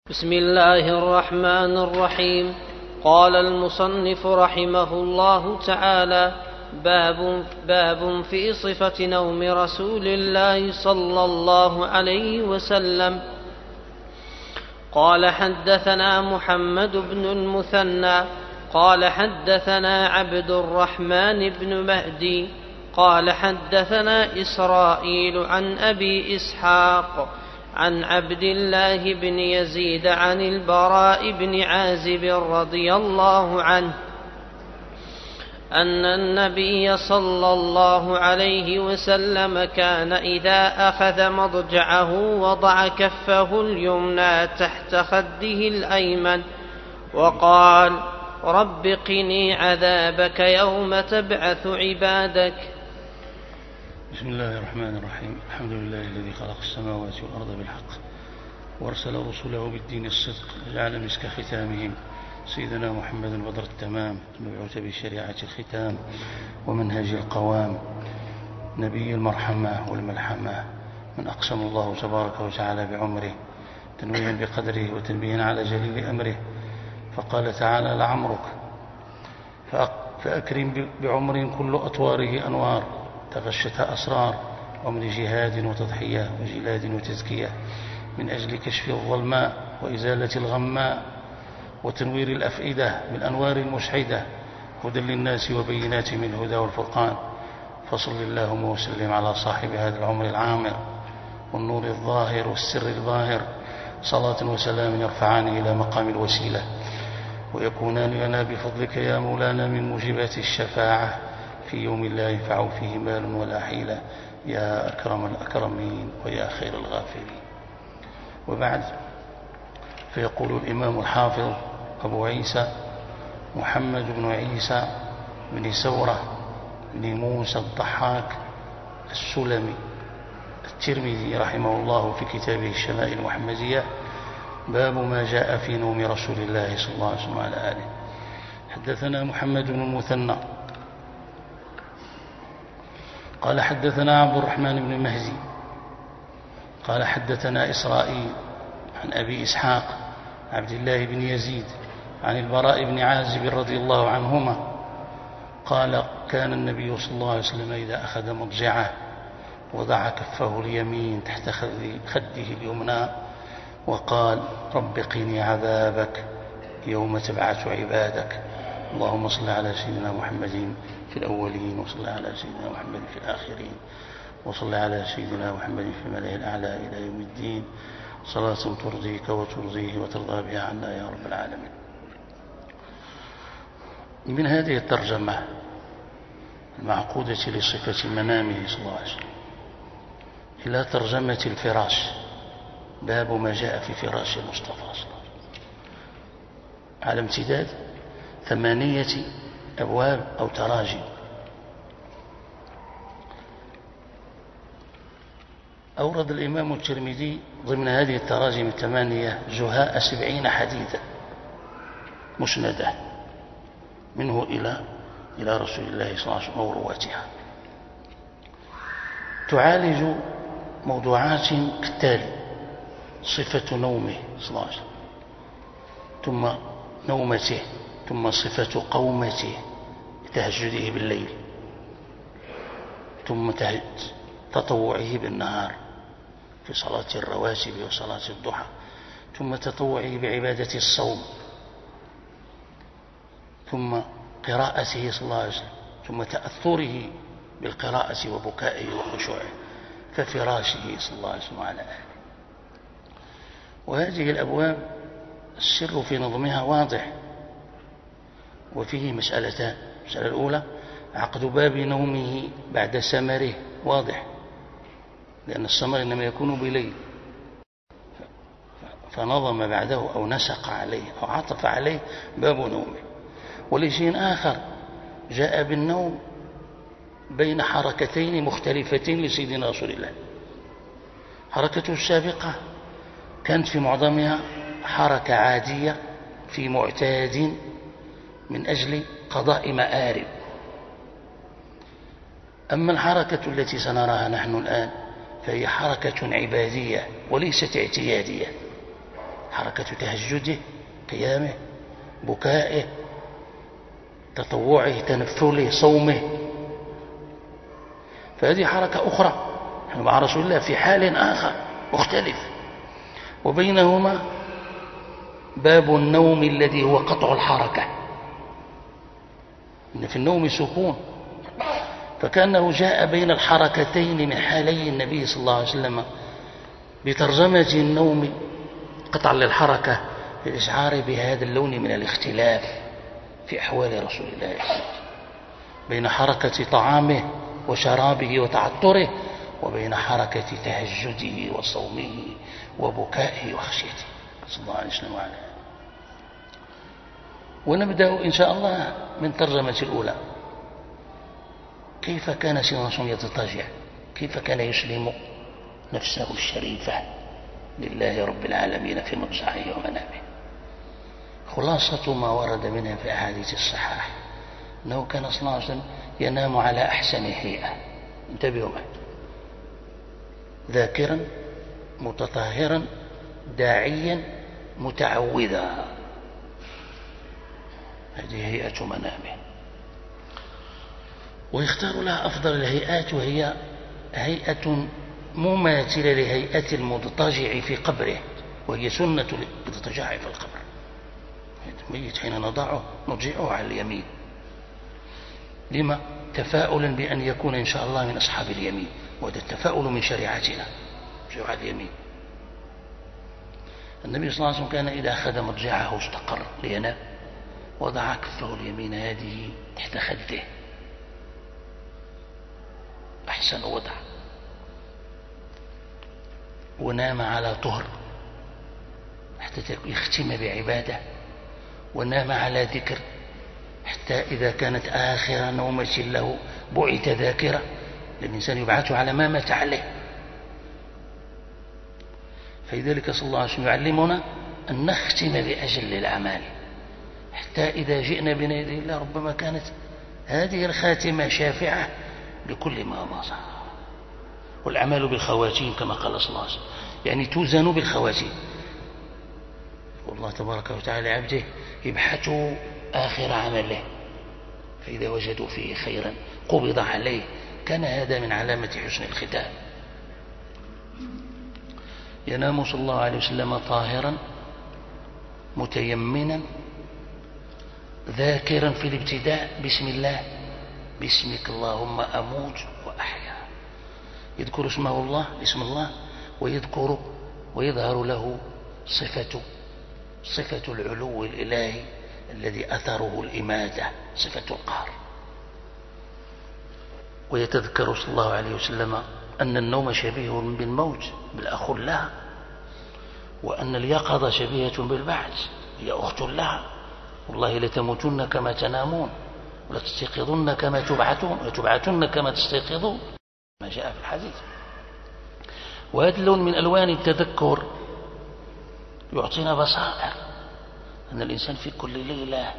بسم الله الرحمن الرحيم. قال المصنف رحمه الله تعالى: باب في صفة نوم رسول الله صلى الله عليه وسلم. قال حدثنا محمد بن المثنى قال حدثنا عبد الرحمن بن مهدي قال حدثنا إسرائيل عن أبي إسحاق عن عبد الله بن يزيد عن البراء بن عازب رضي الله عنه أن النبي صلى الله عليه وسلم كان إذا أخذ مضجعه وضع كفه اليمنى تحت خده الأيمن وقال: رب قني عذابك يوم تبعث عبادك. بسم الله الرحمن الرحيم. الحمد لله الذي خلق السماوات والأرض بالحق وارسل رسله بالدين الصدق وجعل مسك ختامهم سيدنا محمد البدر التمام المبعوث بشريعة الختام ومنهج القوام نبي المرحمة والملحمة من أقسم الله تبارك وتعالى بعمره تنويها بقدره وتنبيها على جليل أمره. فقال تعالى: لعمرك فأكرم بعمر كل أطواره أنوار تغشتها أسرار ومن جهاد وتضحية وجلاد وتزكية من أجل كشف الظلماء وإزالة الغماء وتنوير الأفئدة بالأنوار المشحدة هدى للناس وبينات من الهدى والفرقان. فصل اللهم وسلم على صاحب هذا العمر العامر والنور الظاهر والسر الظاهر صلاة وسلام يرفعان إلى مقام الوسيلة ويكونان لنا بفضلك يا مولانا من موجبات الشفاعة في يوم لا ينفع فيه مال ولا حيلة يا أكرم الأكرمين ويا خير الغافرين. وبعد، فيقول الإمام الحافظ أبو عيسى محمد بن عيسى بن سورة بن موسى الضحاك السلمي الترمذي رحمه الله في كتابه الشمائل المحمدية: باب ما جاء في نوم رسول الله صلى الله عليه وسلم وعلى آله. حدثنا محمد بن المثنى قال حدثنا عبد الرحمن بن مهدي قال حدثنا إسرائيل عن أبي إسحاق عبد الله بن يزيد عن البراء بن عازب رضي الله عنهما قال: كان النبي صلى الله عليه وسلم إذا أخذ مضجعه وضع كفه اليمين تحت خده اليمنى وقال: رب قني عذابك يوم تبعث عبادك. اللهم صل على سيدنا محمد في الأولين وصل على سيدنا محمد في الآخرين وصل على سيدنا محمد في الملأ الأعلى إلى يوم الدين صلاة ترضيك وترضيه وترضى بها عنا يا رب العالمين. من هذه الترجمة المعقودة لصفة منامه صلى الله عليه وسلم إلى ترجمة الفراش: باب ما جاء في فراش المصطفى صلى الله عليه وسلم، على امتداد 8 أبواب أو تراجم. أورد الإمام الترمذي ضمن هذه التراجم 8 زهاء 70 حديثا مسندة منه إلى رسول الله صلى الله عليه وسلم ورواتها، تعالج موضوعات كالتالي: صفة نومه صلى الله عليه وسلم، ثم نومته، ثم صفة قومته تهجده بالليل، ثم تطوعه بالنهار في صلاة الرواتب وصلاة الضحى، ثم تطوعه بعبادة الصوم، ثم قراءته صلى الله عليه وسلم، ثم تأثره بالقراءة وبكائه وخشوعه، كفراشه صلى الله عليه وسلم وعلى آله. وهذه الأبواب السر في نظمها واضح، وفيه مسألتان: المسألة الأولى عقد باب نومه بعد سمره واضح، لأن السمر إنما يكون بليل، فنظم بعده أو نسق عليه أو عطف عليه باب نومه. ولشيء آخر جاء بالنوم بين حركتين مختلفتين لسيدنا رسول الله. حركته السابقة كانت في معظمها حركة عادية في معتاد من أجل قضاء مآرب. أما الحركة التي سنراها نحن الآن فهي حركة عبادية وليست اعتيادية، حركة تهجده، قيامه، بكائه، تطوعه، تنفله، صومه. فهذه حركة أخرى مع رسول الله في حال آخر مختلف. وبينهما باب النوم الذي هو قطع الحركة، إن في النوم سكون، فكأنه جاء بين الحركتين من حالي النبي صلى الله عليه وسلم بترجمة النوم قطعا للحركة للإشعار بهذا اللون من الاختلاف في أحوال رسول الله بين حركة طعامه وشرابه وتعطره وبين حركة تهجده وصومه وبكائه وخشيته صلى الله عليه وسلم وعلى آله. ونبدأ إن شاء الله من ترجمة الأولى. كيف كان سيدنا الرسول يتضجع؟ كيف كان يسلم نفسه الشريفة لله رب العالمين في مضجعه ومنامه؟ خلاصة ما ورد منها في أحاديث الصحاح أنه كان صلى الله عليه وسلم ينام على أحسن هيئة. انتبهوا معي: ذاكرا، متطهرا، داعيا، متعوذا. هذه هيئة منامه. ويختار لها أفضل الهيئات، وهي هيئة مماثلة لهيئة المضطجع في قبره، وهي سنة الاضطجاع في القبر. الميت حين نضجعه على اليمين. لما؟ تفاؤلا بأن يكون إن شاء الله من أصحاب اليمين، وهذا التفاؤل من شريعتنا، شريعة اليمين. النبي صلى الله عليه وسلم كان إذا أخذ مضجعه استقر لينام، وضع كفه اليمين هذه تحت خده، أحسن وضع، ونام على طهر حتى يختم بعبادة، ونام على ذكر حتى إذا كانت آخر نومة له بعث ذاكرة. الإنسان يبعث على ما مات عليه. فلذلك صلى الله عليه وسلم يعلمنا أن نختم بأجل الأعمال، حتى إذا جئنا بين يدي الله ربما كانت هذه الخاتمة شافعة لكل ما مضى. والأعمال بالخواتيم كما قال صلى الله عليه وسلم، يعني توزن بالخواتيم. والله تبارك وتعالى عبده يبحثوا آخر عمله، فإذا وجدوا فيه خيرا قبض عليه. كان هذا من علامة حسن الختام. ينام صلى الله عليه وسلم طاهرا متيمنا ذاكرا في الابتداء بسم الله، باسمك اللهم أموت وأحيا. يذكر اسم الله ويذكر ويظهر له صفة العلو الإلهي الذي أثره الإماتة، صفة القهر. ويتذكر صلى الله عليه وسلم أن النوم شبيه بالموت بالأخ لها، وأن اليقظة شبيهة بالبعث هي أخت لها. والله لتموتن كما تنامون ولتستيقظن كما تبعثون ولتبعثن كما تستيقظون، ما جاء في الحديث. وهذا اللون من ألوان التذكر يعطينا بصائر أن الإنسان في كل ليلة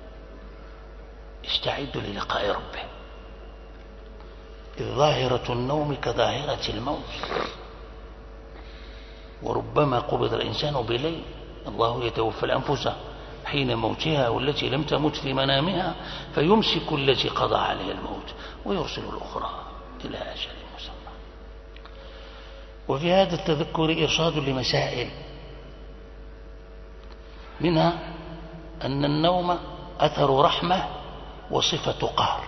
يستعد للقاء ربه. إذ ظاهرة النوم كظاهرة الموت، وربما قبض الإنسان بليل. الله يتوفى الأنفس حين موتها والتي لم تمت في منامها فيمسك التي قضى عليها الموت ويرسل الأخرى إلى أجل مسمى. وفي هذا التذكر إرشاد لمسائل، منها أن النوم أثر رحمة وصفة قهر.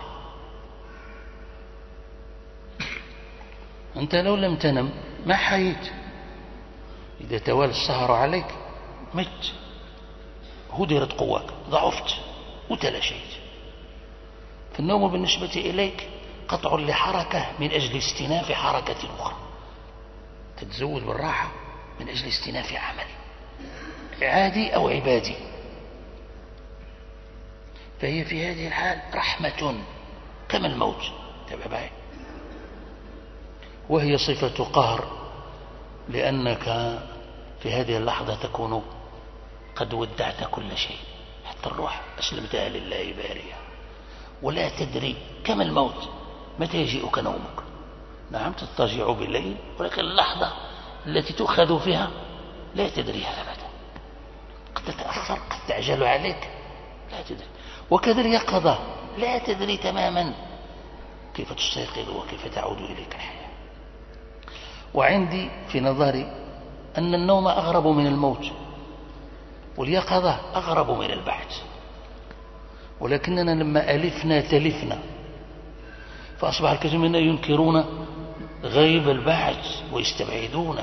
أنت لو لم تنم ما حييت، إذا توالى السهر عليك مت، هدرت قواك، ضعفت وتلاشيت. فالنوم بالنسبة إليك قطع لحركة من أجل استئناف حركة أخرى، تتزود بالراحة من أجل استئناف عمل عادي أو عبادي. فهي في هذه الحال رحمة كما الموت، تبع معي. وهي صفة قهر، لأنك في هذه اللحظة تكون قد ودعت كل شيء، حتى الروح أسلمتها لله بارية، ولا تدري كما الموت متى يجيئك نومك. نعم تضطجع بالليل، ولكن اللحظة التي تؤخذ فيها لا تدريها أبدا. تتأخر، قد تعجل عليك، لا تدري. وكذا اليقظة لا تدري تماما كيف تستيقظ وكيف تعود إليك الحياة. وعندي في نظري أن النوم أغرب من الموت، واليقظة أغرب من البحث، ولكننا لما ألفنا تلفنا، فأصبح الكثير منا ينكرون غيب البحث ويستبعدونه.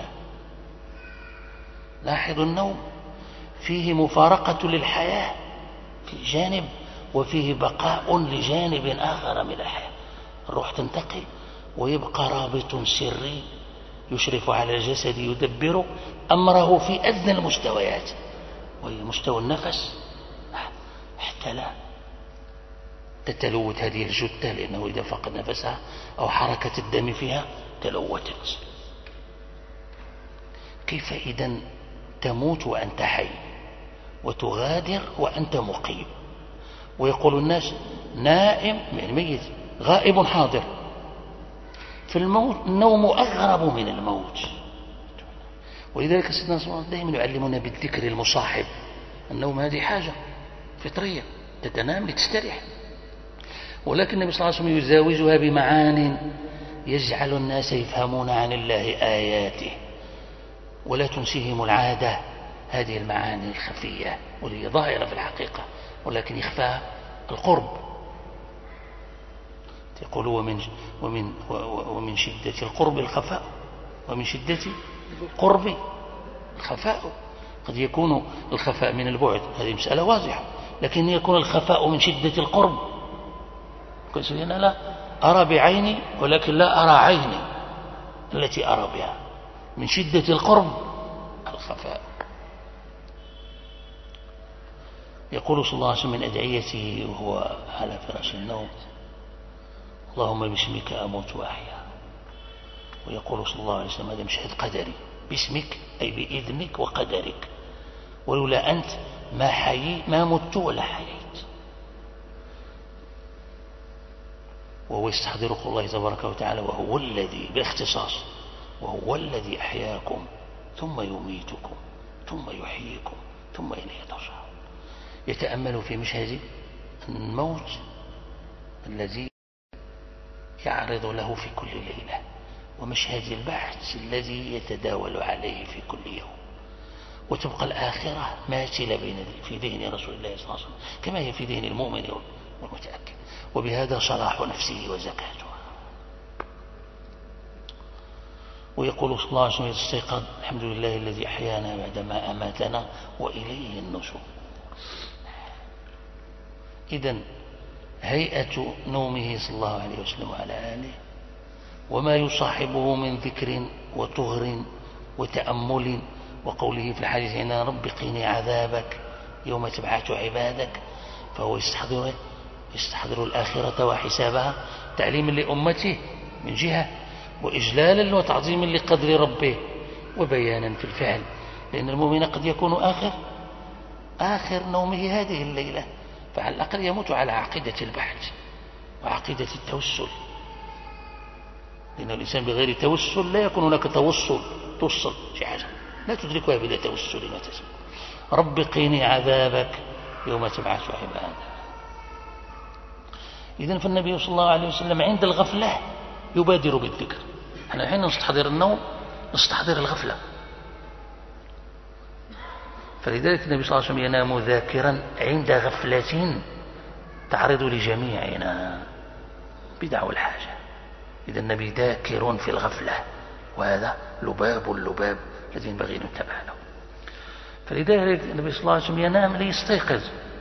لاحظوا النوم فيه مفارقة للحياة في جانب، وفيه بقاء لجانب آخر من الحياة. الروح تنتقل ويبقى رابط سري يشرف على الجسد يدبر أمره في أدنى المستويات، وهي مستوى النفس. حتى لا تتلوث هذه الجثة، لأنه إذا فقد نفسها أو حركة الدم فيها تلوثت. كيف إذن تموت وأنت حي وتغادر وأنت مقيم؟ ويقول الناس نائم ميت، غائب حاضر. في الموت النوم أغرب من الموت. ولذلك سيدنا صلى الله عليه وسلم دائما يعلمنا بالذكر المصاحب. النوم هذه حاجة فطرية، تتنام لتستريح، ولكن النبي صلى الله عليه وسلم يزاوجها بمعان يجعل الناس يفهمون عن الله آياته ولا تنسيهم العادة هذه المعاني الخفية، واللي ظاهرة في الحقيقة ولكن يخفى القرب. يقول ومن شدة القرب الخفاء، ومن شدة القرب الخفاء. قد يكون الخفاء من البعد، هذه مسألة واضحة، لكن يكون الخفاء من شدة القرب. أنا لا أرى بعيني ولكن لا أرى عيني التي أرى بها. من شدة القرب الخفاء. يقول صلى الله عليه وسلم من أدعيته وهو على فراش النوم: اللهم باسمك أموت وأحيا. ويقول صلى الله عليه وسلم: هذا مشهد قدري، باسمك أي بإذنك وقدرك، ولولا أنت ما مت ولا حييت. وهو يستحضر قول الله تبارك وتعالى: وهو الذي، باختصاص، وهو الذي أحياكم ثم يميتكم ثم يحييكم ثم إليه ترجعون. يتأمل في مشهد الموت الذي يعرض له في كل ليلة، ومشهد البعث الذي يتداول عليه في كل يوم، وتبقى الآخرة ماثلة في ذهن رسول الله صلى الله عليه وسلم كما هي في ذهن المؤمن والمتأكد، وبهذا صلاح نفسه وزكاتها. ويقول صلى الله عليه وسلم: استيقظ الحمد لله الذي أحيانا بعدما أماتنا وإليه النشور. إذن هيئة نومه صلى الله عليه وسلم وعلى آله، وما يصاحبه من ذكر وطهر وتأمل، وقوله في الحديث: إن رب قيني عذابك يوم تبعث عبادك. فهو يستحضر الآخرة وحسابها تعليما لأمته من جهة، وإجلالا وتعظيما لقدر ربه، وبيانا في الفعل، لأن المؤمن قد يكون آخر نومه هذه الليلة، فعلى الأقل يموت على عقيدة البحث وعقيدة التوسل، لأن الإنسان بغير توسل لا يكون هناك توصل شيء حاجة لا تدركها بلا توسل وتسل. رب قيني عذابك يوم تبعث عبادك. إذن فالنبي صلى الله عليه وسلم عند الغفلة يبادر بالذكر. احنا حين نستحضر النوم نستحضر الغفلة، فلذلك النبي صلى الله عليه وسلم ينام ذاكرا عند غفلة تعرض لجميعنا بدعوى الحاجة. إذا النبي ذاكر في الغفلة، وهذا اللباب الذي ينبغي أن نتبع له. فلذلك النبي صلى الله عليه وسلم ينام ليستيقظ،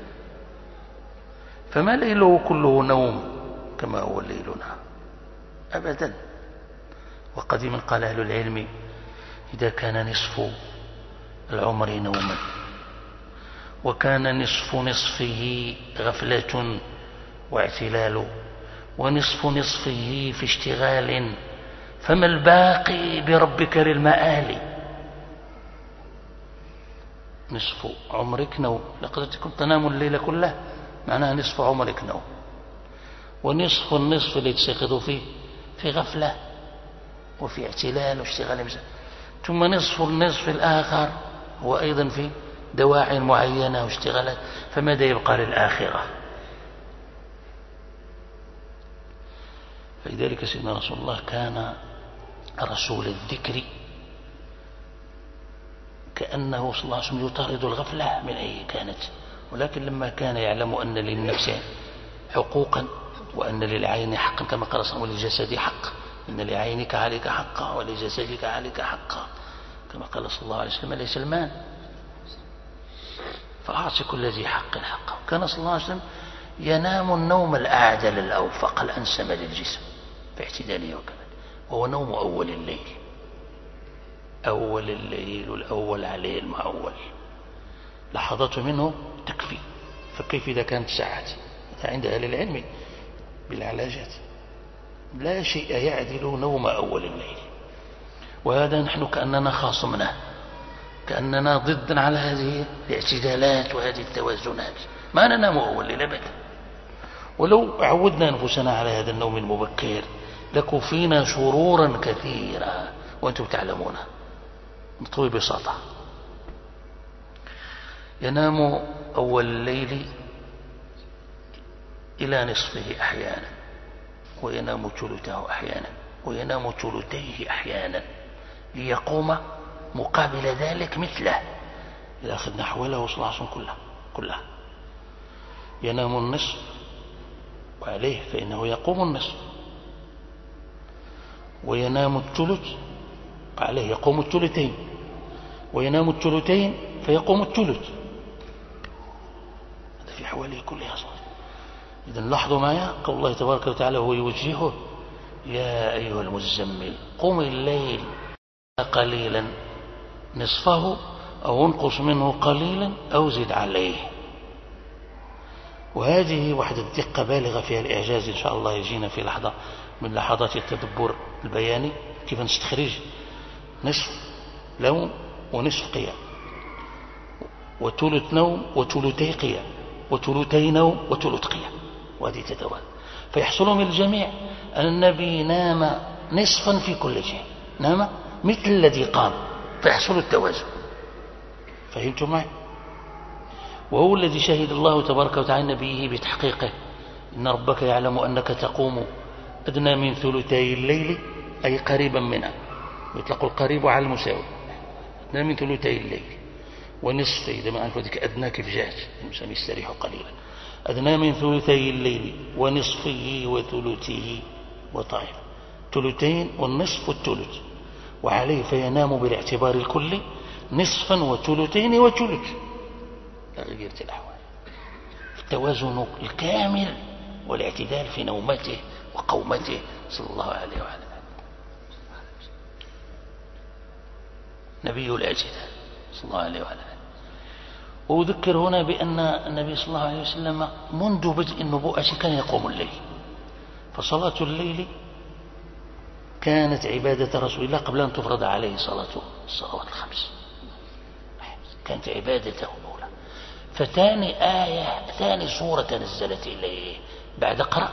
فما ليله كله نوم كما هو ليلنا أبدا. وقديما قال أهل العلم: إذا كان نصف العمر نوما، وكان نصفه غفلة واعتلال، ونصف نصفه في اشتغال، فما الباقي بربك للمآل. نصف عمرك نوم، لقد تكون تنام الليل كله، معناها نصف عمرك نوم، ونصف النصف اللي تستيقظ فيه في غفلة وفي اعتلال واشتغال، ثم نصف النصف الآخر هو أيضا في دواعي معينة واشتغالات، فماذا يبقى للآخرة؟ فلذلك سيدنا رسول الله كان رسول الذكر، كأنه صلى الله عليه وسلم يطارد الغفلة من أي كانت، ولكن لما كان يعلم أن للنفس حقوقا وأن للعين حقا كما قال صلى الله عليه وسلم وللجسد حق، إن لعينك عليك حقا ولجسدك عليك حقا كما قال صلى الله عليه وسلم ليس المال، فأعطي كل ذي حق حقه. كان صلى الله عليه وسلم ينام النوم الأعدل الأوفق الأنسم للجسم باعتداله وكمال، وهو نوم أول الليل، أول الليل والأول عليه المعول، لحظات منه تكفي، فكيف إذا كانت ساعات؟ عند أهل العلم بالعلاجات لا شيء يعدل نوم أول الليل. وهذا نحن كأننا خاصمناه، كأننا ضد على هذه الاعتدالات وهذه التوازنات، ما ننام أول الليل أبدا. ولو عودنا أنفسنا على هذا النوم المبكر لكفينا شرورا كثيرا وأنتم تعلمون بكل بساطة. ينام أول الليل إلى نصفه أحيانا، وينام ثلثه أحيانا، وينام ثلثيه أحيانا، ليقوم مقابل ذلك مثله. إذا أخذنا حوله صلى الله عليه وسلم كلها ينام النصف وعليه فإنه يقوم النصف، وينام الثلث وعليه يقوم الثلثين، وينام الثلثين فيقوم الثلث. هذا في حواله كلها صار. إذا لاحظوا معي قول الله تبارك وتعالى وهو يوجهه: يا أيها المزمل قم الليل قليلا نصفه أو انقص منه قليلا أو زد عليه. وهذه وحدة دقة بالغة فيها الإعجاز، إن شاء الله يجينا في لحظة من لحظات التدبر البياني كيف نستخرج نصف نوم ونصف قيام، وثلث نوم وثلثي قيام، وثلثي نوم وثلث قيام، وهذه تتوالى. فيحصل من الجميع أن النبي نام نصفا في كل شيء، نام مثل الذي قام، فيحصل التوازن. فهمتم معي؟ وهو الذي شهد الله تبارك وتعالى نبيه بتحقيقه: إن ربك يعلم أنك تقوم أدنى من ثلثي الليل، أي قريبا منها، يطلق القريب على المساوي، أدنى من ثلثي الليل، ونصف إذا ما أعرف ذلك أدنى كيف جاءت الإنسان يستريح قليلا، أدنى من ثلثي الليل ونصفه وثلثه وطائفة، ثلثين والنصف والثلث، وعليه فينام بالاعتبار الكلي نصفا وثلثين وثلث، لا غيرت الأحوال. التوازن الكامل والاعتدال في نومته وقومته صلى الله عليه وعلى آله. نبي الاعتدال صلى الله عليه وعلى آله. وأذكر هنا بأن النبي صلى الله عليه وسلم منذ بدء النبوءة كان يقوم الليل، فصلاة الليل كانت عبادة رسول الله قبل أن تفرض عليه صلاة الصلوات الخمس، كانت عبادته الأولى. ثاني سورة نزلت إليه بعد اقرأ،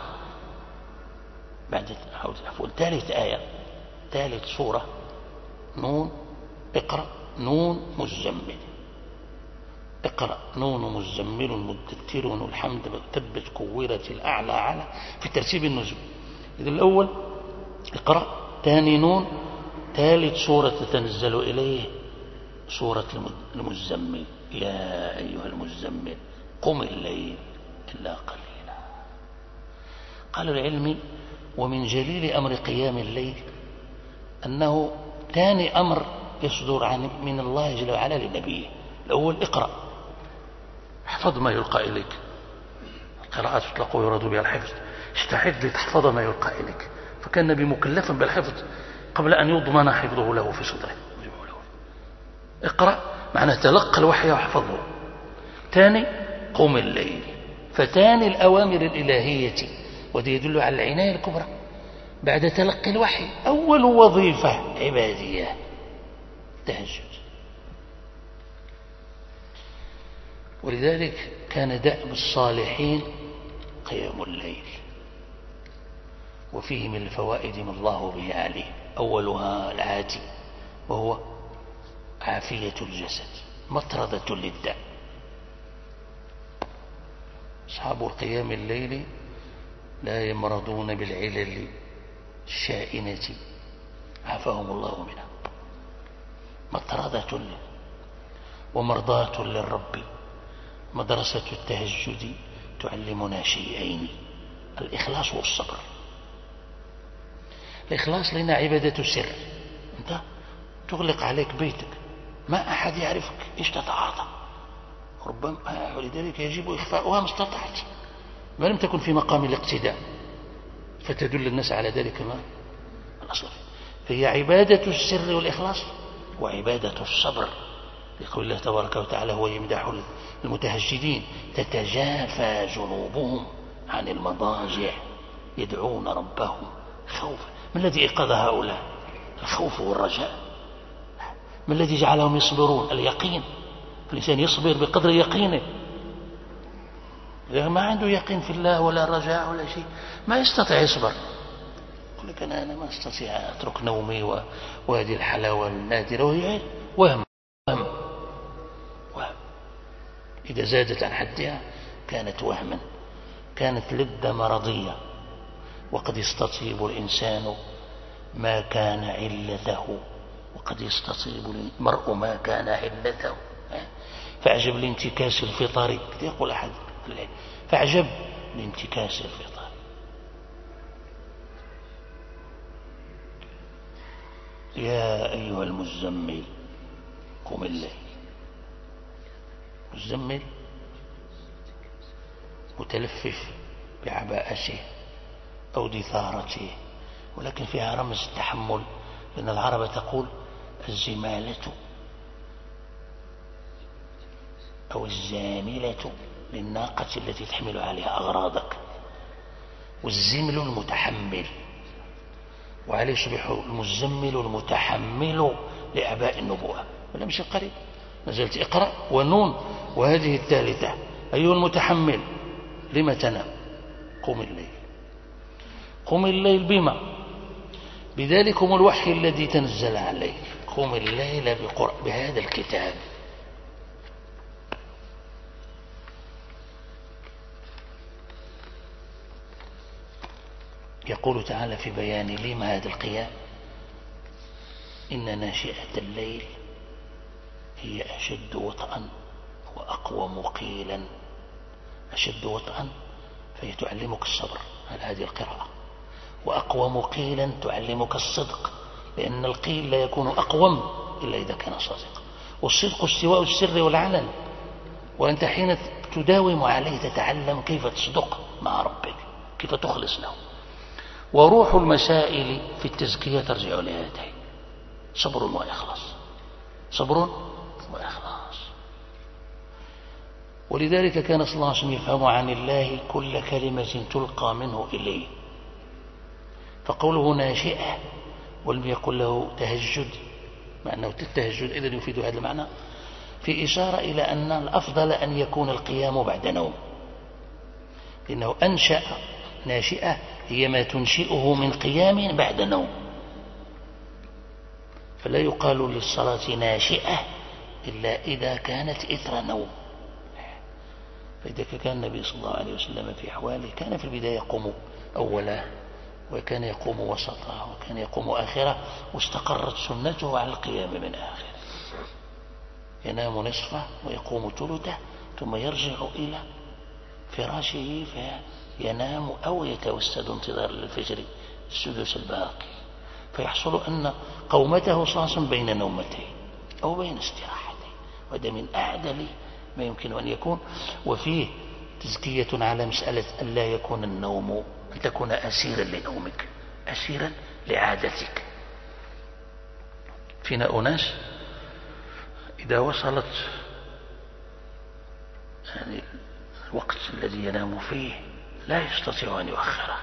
ثالث آية، ثالث سورة نون اقرأ نون مزمل، اقرأ نون مزمل مدثر الحمد تبت كورت الأعلى على، في ترتيب النزول. إذا الأول اقرأ، ثاني نون، ثالث سورة تنزل إليه سورة المزمل: يا أيها المزمل قم الليل إلا قليلا. قال العلم ومن جليل أمر قيام الليل أنه ثاني أمر يصدر من الله جل وعلا لنبيه. الأول اقرأ، احفظ ما يلقى إليك، القراءات تطلق ويراد بها الحفظ، استعد لتحفظ ما يلقى إليك، فكان النبي مكلفا بالحفظ قبل أن يضمن حفظه له في صدره. اقرأ معناه تلقى الوحي واحفظه. ثاني قم الليل، فتاني الأوامر الإلهية، وده يدل على العناية الكبرى بعد تلقي الوحي. أول وظيفة عبادية تهجد. ولذلك كان دأب الصالحين قيام الليل، وفيه من الفوائد ما الله به عليه. أولها العاتي وهو عافية الجسد، مطردة للداء. أصحاب القيام الليل لا يمرضون بالعلل الشائنة عافاهم الله منها. مطردة ومرضاة للرب. مدرسة التهجد تعلمنا شيئين: الإخلاص والصبر. الإخلاص لنا عبادة سر، أنت تغلق عليك بيتك، ما أحد يعرفك إيش تتعاطى، ربما ولذلك يجب إخفاؤها ما استطعت، ما لم تكن في مقام الاقتداء فتدل الناس على ذلك ما الأصل. فهي عبادة السر والإخلاص وعبادة الصبر. يقول الله تبارك وتعالى هو يمدح المتهجدين: تتجافى جنوبهم عن المضاجع يدعون ربهم خوفا. ما الذي ايقظ هؤلاء؟ الخوف والرجاء. ما الذي جعلهم يصبرون؟ اليقين. الإنسان يصبر بقدر يقينه. إذا ما عنده يقين في الله ولا رجاء ولا شيء ما يستطيع يصبر. يقول لك أنا ما أستطيع أترك نومي وهذه الحلاوة النادرة، وهي وهم. إذا زادت عن حدها كانت وهما، كانت لذة مرضية. وقد يستطيب الإنسان ما كان علته، وقد يستطيب المرء ما كان علته. فأعجب لانتكاس الفطر، يقول أحد فأعجب لانتكاس الفطر. يا أيها المزمل قم الليل. مزمل متلفف بعباءته أو دثارته، ولكن فيها رمز التحمل، لأن العرب تقول الزمالة أو الزاملة للناقة التي تحمل عليها أغراضك، والزمل المتحمل، وعليه يصبح المزمل المتحمل لأعباء النبوة. ولم يشق قريب، نزلت اقرأ ونون وهذه الثالثة. أيها المتحمل لما تنام؟ قم الليل. قم الليل بما؟ بذلكم الوحي الذي تنزل عليك. قم الليل بهذا الكتاب. يقول تعالى في بيان لما هذا القيام: إن ناشئة الليل هي أشد وطئا وأقوم قيلا. أشد وطئا فهي تعلمك الصبر على هذه القراءة، وأقوم قيلا تعلمك الصدق، لأن القيل لا يكون أقوم إلا إذا كان صادقا. والصدق استواء السر والعلن، وأنت حين تداوم عليه تتعلم كيف تصدق مع ربك، كيف تخلص له. وروح المسائل في التزكية ترجع لهاتين: صبر وإخلاص. صبر وإخلاص. ولذلك كان صلى الله عليه وسلم يفهم عن الله كل كلمة تلقى منه إليه. فقوله ناشئة ولم يقل له تهجد، مع أنه التهجد إذن يفيد هذا المعنى، في إشارة إلى أن الأفضل أن يكون القيام بعد نوم، لأنه أنشأ. ناشئة هي ما تنشئه من قيام بعد نوم، فلا يقال للصلاة ناشئة إلا إذا كانت إثر نوم. فإذا كان النبي صلى الله عليه وسلم في أحواله كان في البداية يقوم أولا، وكان يقوم وسطه، وكان يقوم آخره، واستقرت سنته على القيام من آخره. ينام نصفه ويقوم ثلثه ثم يرجع إلى فراشه فينام أو يتوسد انتظار للفجر السدس الباقي، فيحصل أن قومته صاص بين نومتين أو بين استراحتين. وهذا من أعدل ما يمكن أن يكون. وفيه تزكية على مسألة أن لا يكون النوم، أن تكون أسيرا لنومك، أسيرا لعادتك. فينا أناس إذا وصلت يعني الوقت الذي ينام فيه لا يستطيع أن يؤخره.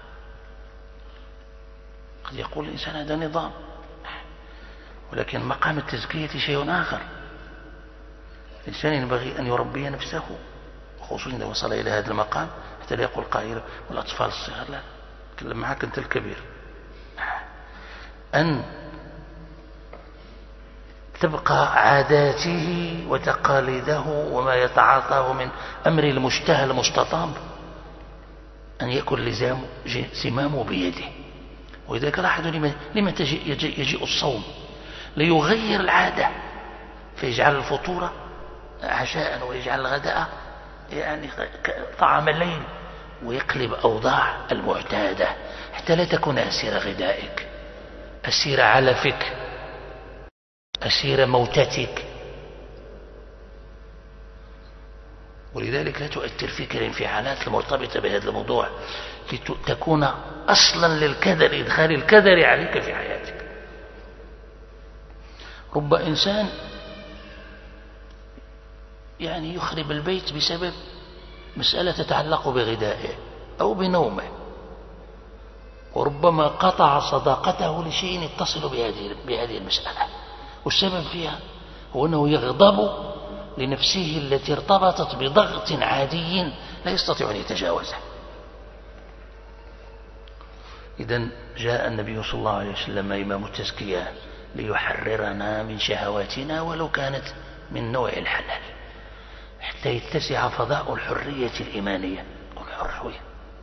قد يقول الإنسان هذا نظام، ولكن مقام التزكية شيء آخر. الإنسان ينبغي أن يربي نفسه، خصوصا إذا وصل إلى هذا المقام، حتى لا يقول قائل والأطفال الصغار، لا، تكلم معك أنت الكبير، أن تبقى عاداته وتقاليده وما يتعاطاه من أمر المشتهى المستطاب أن يكون زمامه بيده. ولذلك لاحظوا لما يجيء الصوم ليغير العادة، فيجعل الفطور عشاء ويجعل الغداء يعني طعام الليل، ويقلب أوضاع المعتادة حتى لا تكون أسير غذائك، أسير علفك، أسير موتتك. ولذلك لا تؤثر فيك الانفعالات المرتبطة بهذا الموضوع لتكون أصلا للكدر، إدخال الكدر عليك في حياتك. رب إنسان يعني يخرب البيت بسبب مسألة تتعلق بغذائه أو بنومه، وربما قطع صداقته لشيء يتصل بهذه المسألة، والسبب فيها هو أنه يغضب لنفسه التي ارتبطت بضغط عادي لا يستطيع أن يتجاوزه. إذن جاء النبي صلى الله عليه وسلم إمام التزكية ليحررنا من شهواتنا ولو كانت من نوع الحلال، حتى يتسع فضاء الحرية الإيمانية. قل حر شوية.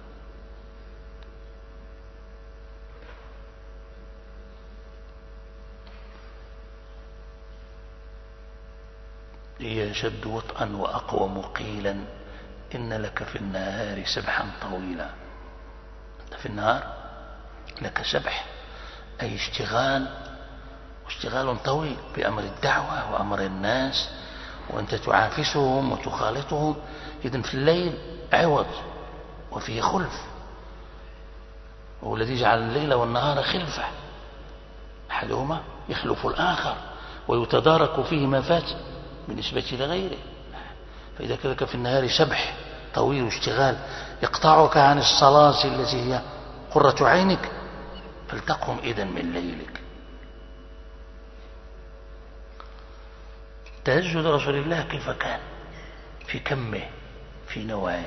هي أشد وطئا وأقوم قيلا إن لك في النهار سبحا طويلا. أنت في النهار لك سبح، أي اشتغال طويل بأمر الدعوة وأمر الناس، وأنت تعافسهم وتخالطهم. إذن في الليل عوض وفيه خلف، هو الذي جعل الليل والنهار خلفة، أحدهما يخلف الآخر ويتدارك فيه ما فات بالنسبة لغيره. فإذا كذلك في النهار سبح طويل واشتغال يقطعك عن الصلاة التي هي قرة عينك، فلتقم إذن من ليلك. تهجد رسول الله كيف كان؟ في كمه، في نوعه،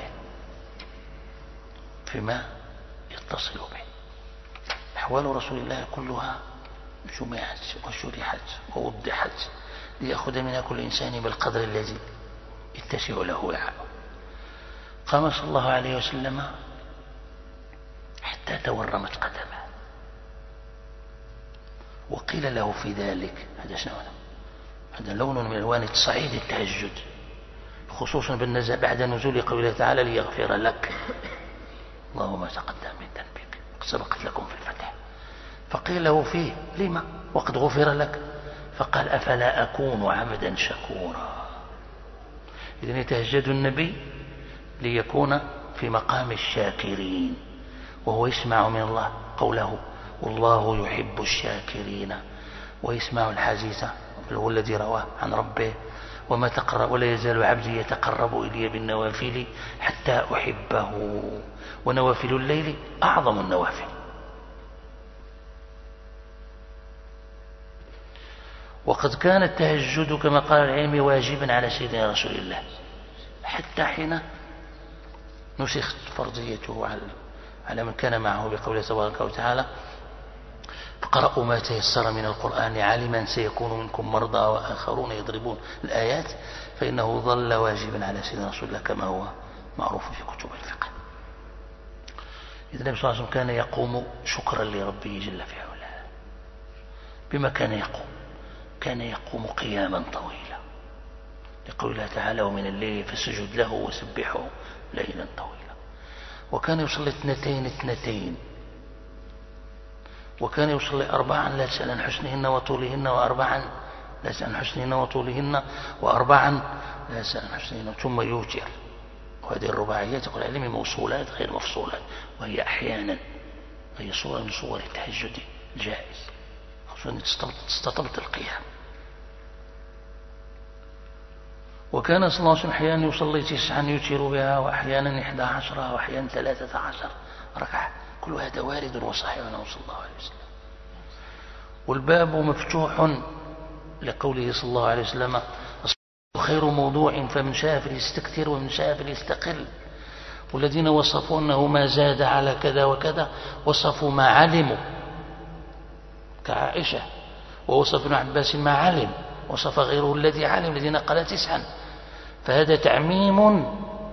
فيما يتصل به. أحوال رسول الله كلها جمعت وشرحت ووضحت ليأخذ منها كل إنسان بالقدر الذي يتسع له العمل. قام صلى الله عليه وسلم حتى تورمت قدمه، وقيل له في ذلك هذا لون من ألوان تصعيد التهجد، خصوصا بعد نزول قوله تعالى ليغفر لك اللهم تقدم من ذنبك سبقت لكم في الفتح. فقيل له فيه لما وقد غفر لك؟ فقال أفلا أكون عبدا شكورا. إذن يتهجد النبي ليكون في مقام الشاكرين، وهو يسمع من الله قوله والله يحب الشاكرين، ويسمع الحديث هو الذي رواه عن ربه وما تقرب ولا يزال عبدي يتقرب إلي بالنوافل حتى أحبه، ونوافل الليل أعظم النوافل. وقد كان التهجد كما قال العلم واجبا على سيدنا رسول الله، حتى حين نسخت فرضيته على من كان معه بقوله تبارك وتعالى اقرأوا ما تيسر من القرآن علما سيكون منكم مرضى وآخرون يضربون الآيات، فإنه ظل واجبا على سيدنا رسول الله كما هو معروف في كتب الفقه. إذن النبي صلى الله عليه وسلم كان يقوم شكرا لربه جل في علاه. بما كان يقوم؟ كان يقوم قياما طويلا، لقول الله تعالى ومن الليل فسجد له وسبحه ليلا طويلا. وكان يصلي 2 وكان يصلي 4 لا تسأل عن حسنهن وطولهن، و4 لا تسأل عن حسنهن وطولهن، و4 لا تسأل عن حسنهن، ثم يوتر. وهذه الرباعيات يقول العلم موصولات غير مفصولات، وهي أحيانا هي صورة من صور التهجد الجائز، خصوصا تستطبت القيام. وكان صلى الله عليه وسلم أحيانا يصلي 9 يوتر بها، وأحيانا 11 وأحيانا 13 ركعة، كل هذا وارد وصحيح عنه صلى الله عليه وسلم. والباب مفتوح لقوله صلى الله عليه وسلم خير موضوع فمن شاء فليستكثر ومن شاء فليستقل. والذين وصفوا أنه ما زاد على كذا وكذا وصفوا ما علموا كعائشة، ووصف ابن عباس ما علم وصف غيره الذي علم الذي نقل 9. فهذا تعميم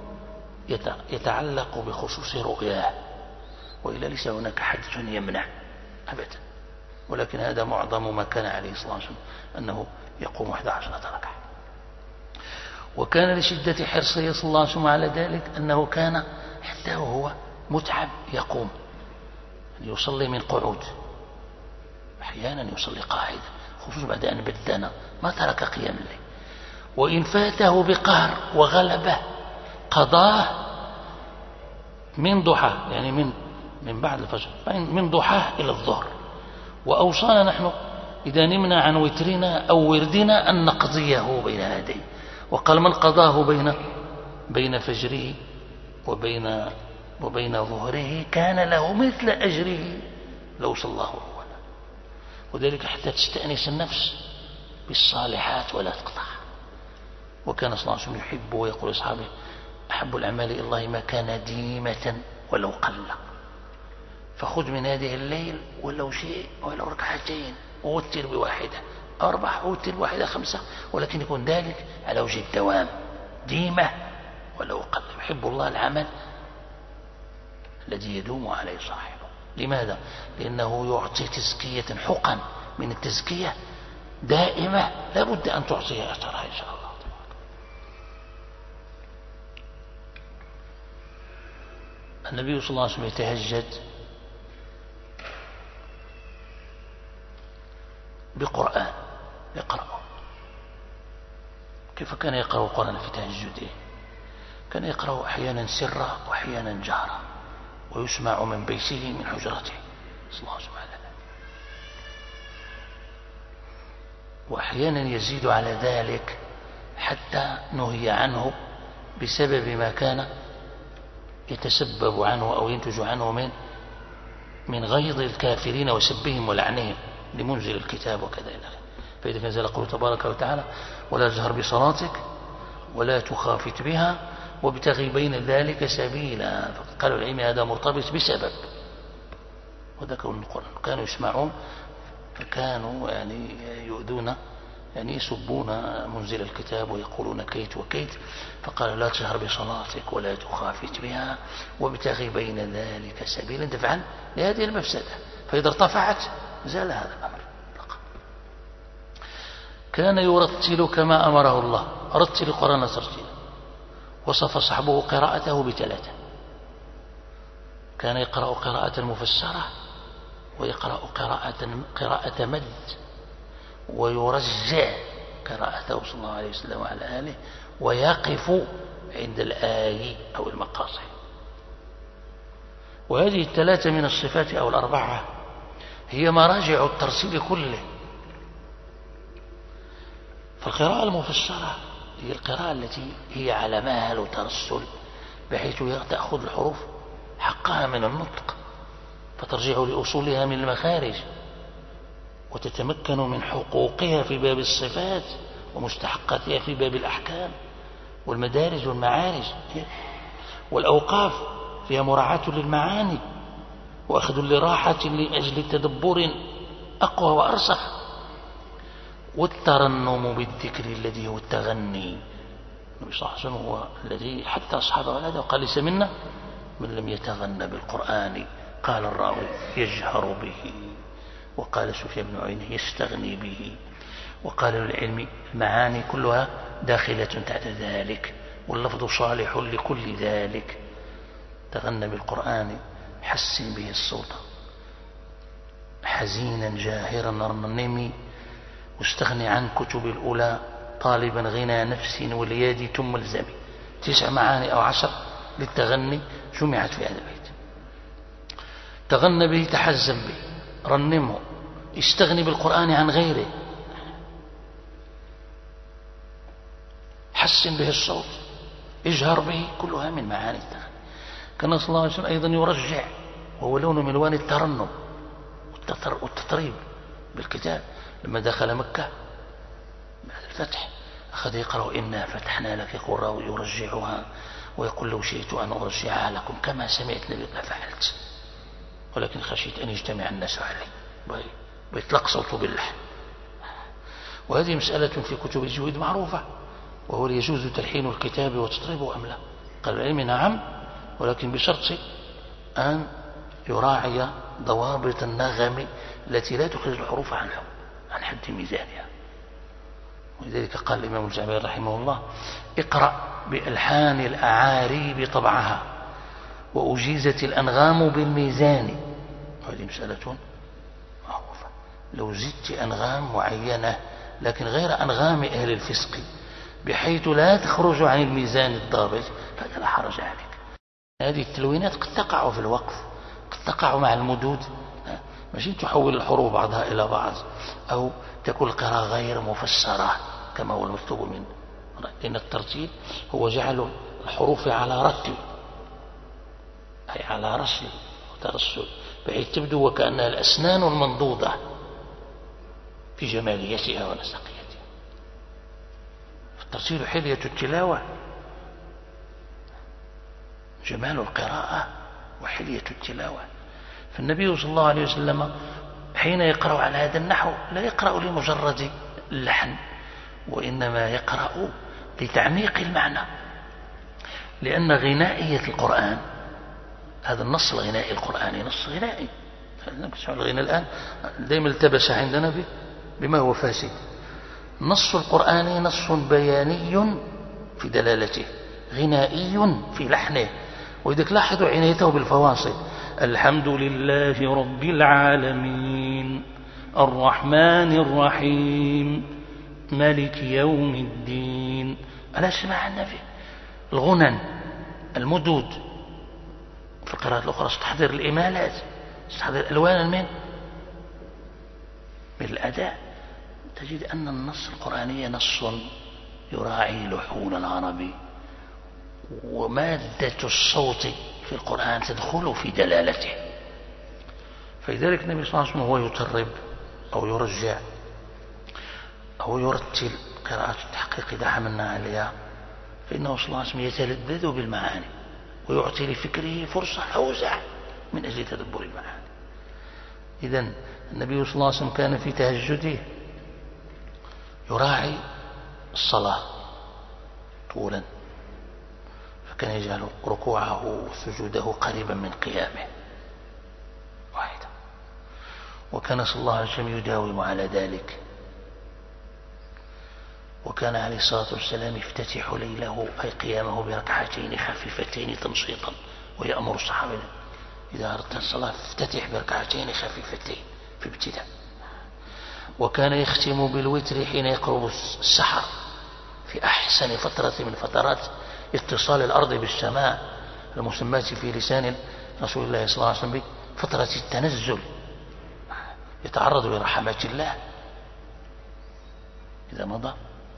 يتعلق بخصوص رؤياه، وإلا ليس هناك حدث يمنع أبدا. ولكن هذا معظم ما كان عليه صلى الله عليه وسلم أنه يقوم 11 ركعة. وكان لشدة حرصه صلى الله عليه وسلم على ذلك أنه كان حتى وهو متعب يقوم، يصلي من قعود، أحيانا يصلي قاعدا، خصوصا بعد أن بدنا ما ترك قيام الليل. وإن فاته بقهر وغلبه قضاه من ضحى، يعني من بعد الفجر، من ضحاه إلى الظهر. وأوصانا نحن إذا نمنا عن وترنا أو وردنا أن نقضيه بين هذين. وقال من قضاه بين فجره وبين ظهره كان له مثل أجره لو صلاه أولا. وذلك حتى تستأنس النفس بالصالحات ولا تقطع. وكان صلى الله عليه وسلم يحب ويقول لأصحابه أحب الأعمال إلى الله ما كان ديمة ولو قل، فخذ من هذه الليل ولو شيء ولو ركعتين، ووتر بواحدة، 4 ووتر بواحدة 5، ولكن يكون ذلك على وجه الدوام ديمة ولو قل. يحب الله العمل الذي يدوم عليه صاحبه. لماذا؟ لأنه يعطي تزكية، حقا من التزكية دائمة لا بد أن تعطيها أثرها إن شاء الله. النبي صلى الله عليه وسلم يتهجد بقرآن يقرأه. كيف كان يقرأ القرآن في تهجده؟ كان يقرأ أحيانا سرا وأحيانا جهرا، ويسمع من بيته من حجرته صلى الله عليه وسلم. وأحيانا يزيد على ذلك حتى نهي عنه بسبب ما كان يتسبب عنه أو ينتج عنه من غيظ الكافرين وسبهم ولعنهم لمنزل الكتاب وكذا إلى آخره. فإذا كان نزل قوله تبارك وتعالى ولا تجهر بصلاتك ولا تخافت بها وابتغي بين ذلك سبيلا، فقالوا العلم هذا مرتبط بسبب. وذكروا القرآن كانوا يسمعون فكانوا يعني يؤذون، يعني يسبون منزل الكتاب ويقولون كيت وكيت، فقال لا تجهر بصلاتك ولا تخافت بها وابتغي بين ذلك سبيلا دفعا لهذه المفسدة. فإذا ارتفعت زال هذا الأمر. كان يرتل كما أمره الله، رتل القرآن ترتيلا. وصف صحبه قراءته ب3: كان يقرأ قراءة مفسرة، ويقرأ قراءة مد، ويرجع قراءته صلى الله عليه وسلم وعلى آله، ويقف عند الآي أو المقاصد. وهذه 3 من الصفات أو 4 هي مراجع الترتيل كله. فالقراءة المفسرة هي القراءة التي هي على مهل ترسل، بحيث تأخذ الحروف حقها من النطق، فترجع لأصولها من المخارج، وتتمكن من حقوقها في باب الصفات ومستحقاتها في باب الأحكام والمدارج والمعارج. والأوقاف فيها مراعاة للمعاني وأخذ لراحة لأجل تدبر أقوى وأرسخ. والترنم بالذكر الذي هو التغني، النبي صلى الله عليه وسلم هو الذي حتى أصحابه هذا وقال ليس منا من لم يتغنى بالقرآن. قال الراوي يجهر به، وقال سفيان بن عيينة يستغني به، وقال للعلم المعاني كلها داخلة تحت ذلك، واللفظ صالح لكل ذلك. تغنى بالقرآن حسن به الصوت، حزينا جاهرا رنمي، واستغني عن كتب الأولى طالبا غنى نفس والياد ثم الزمي. 9 معاني أو 10 للتغني جمعت في هذا البيت. تغنى به، تحزن به، رنمه، استغني بالقرآن عن غيره، حسن به الصوت، اجهر به، كلها من معاني التغني. كان صلى الله عليه وسلم أيضا يرجع، وهو لون من ألوان الترنم والتطريب بالكتاب. لما دخل مكة بعد الفتح أخذ يقرأ إنا فتحنا لك، يقول راوي يرجعها ويقول لو شئت أن أرجعها لكم كما سمعت نبي لفعلت، ولكن خشيت أن يجتمع الناس علي ويطلق صوته باللحن. وهذه مسألة في كتب التجويد معروفة، وهو يجوز تلحين الكتاب وتطريبه أم لا؟ قال العلم نعم، ولكن بشرط أن يراعي ضوابط النغم التي لا تخرج الحروف عن حد ميزانها. ولذلك قال الإمام الجعبري رحمه الله: اقرأ بألحان الأعاريب طبعها وأجيزت الأنغام بالميزان. هذه مسألة معروفة. لو زدت أنغام معينة لكن غير أنغام أهل الفسق بحيث لا تخرج عن الميزان الضابط فهذا لا حرج عليك. هذه التلوينات قد تقع في الوقف، قد تقع مع المدود، ماشي تحول الحروف بعضها إلى بعض، أو تكون القراءة غير مفسرة كما هو المكتوب من، لأن الترتيب هو جعل الحروف على رتل، أي على رسل وترسل، بحيث تبدو وكأنها الأسنان المنضودة في جماليتها ونسقيتها. الترتيل حلية التلاوة، جمال القراءة وحلية التلاوة. فالنبي صلى الله عليه وسلم حين يقرأ على هذا النحو لا يقرأ لمجرد اللحن، وإنما يقرأ لتعميق المعنى، لأن غنائية القرآن، هذا النص الغنائي القرآني نص غنائي. الغناء الآن دائما التبس عندنا بما هو فاسد. النص القرآني نص بياني في دلالته، غنائي في لحنه، وإذا لاحظوا عنايته بالفواصل: الحمد لله رب العالمين الرحمن الرحيم مالك يوم الدين. ألا سمع النبي الغنن المدود في القراءات الأخرى تستحضر الإمالات، تستحضر ألوانا من الأداء. تجد أن النص القرآني نص يراعي لحون العربي، ومادة الصوت في القرآن تدخل في دلالته. فلذلك النبي صلى الله عليه وسلم هو يطرب أو يرجع أو يرتل قراءة التحقيق إذا حملنا عليها، فإنه صلى الله عليه وسلم يتلذذ بالمعاني ويعطي لفكره فرصة أوسع من أجل تدبر المعاني. إذن النبي صلى الله عليه وسلم كان في تهجده يراعي الصلاة طولا، فكان يجعل ركوعه وسجوده قريبا من قيامه واحدا، وكان صلى الله عليه وسلم يداوم على ذلك. وكان عليه الصلاة والسلام يفتتح ليله أي قيامه بركعتين خفيفتين تنشيطا، ويأمر الصحابة إذا أردت الصلاة افتتح بركعتين خفيفتين في ابتداء. وكان يختم بالوتر حين يقرب السحر في أحسن فترة من فترات اتصال الأرض بالسماء، المسماة في لسان رسول الله صلى الله عليه وسلم فترة التنزل، يتعرض لرحمات الله إذا مضى.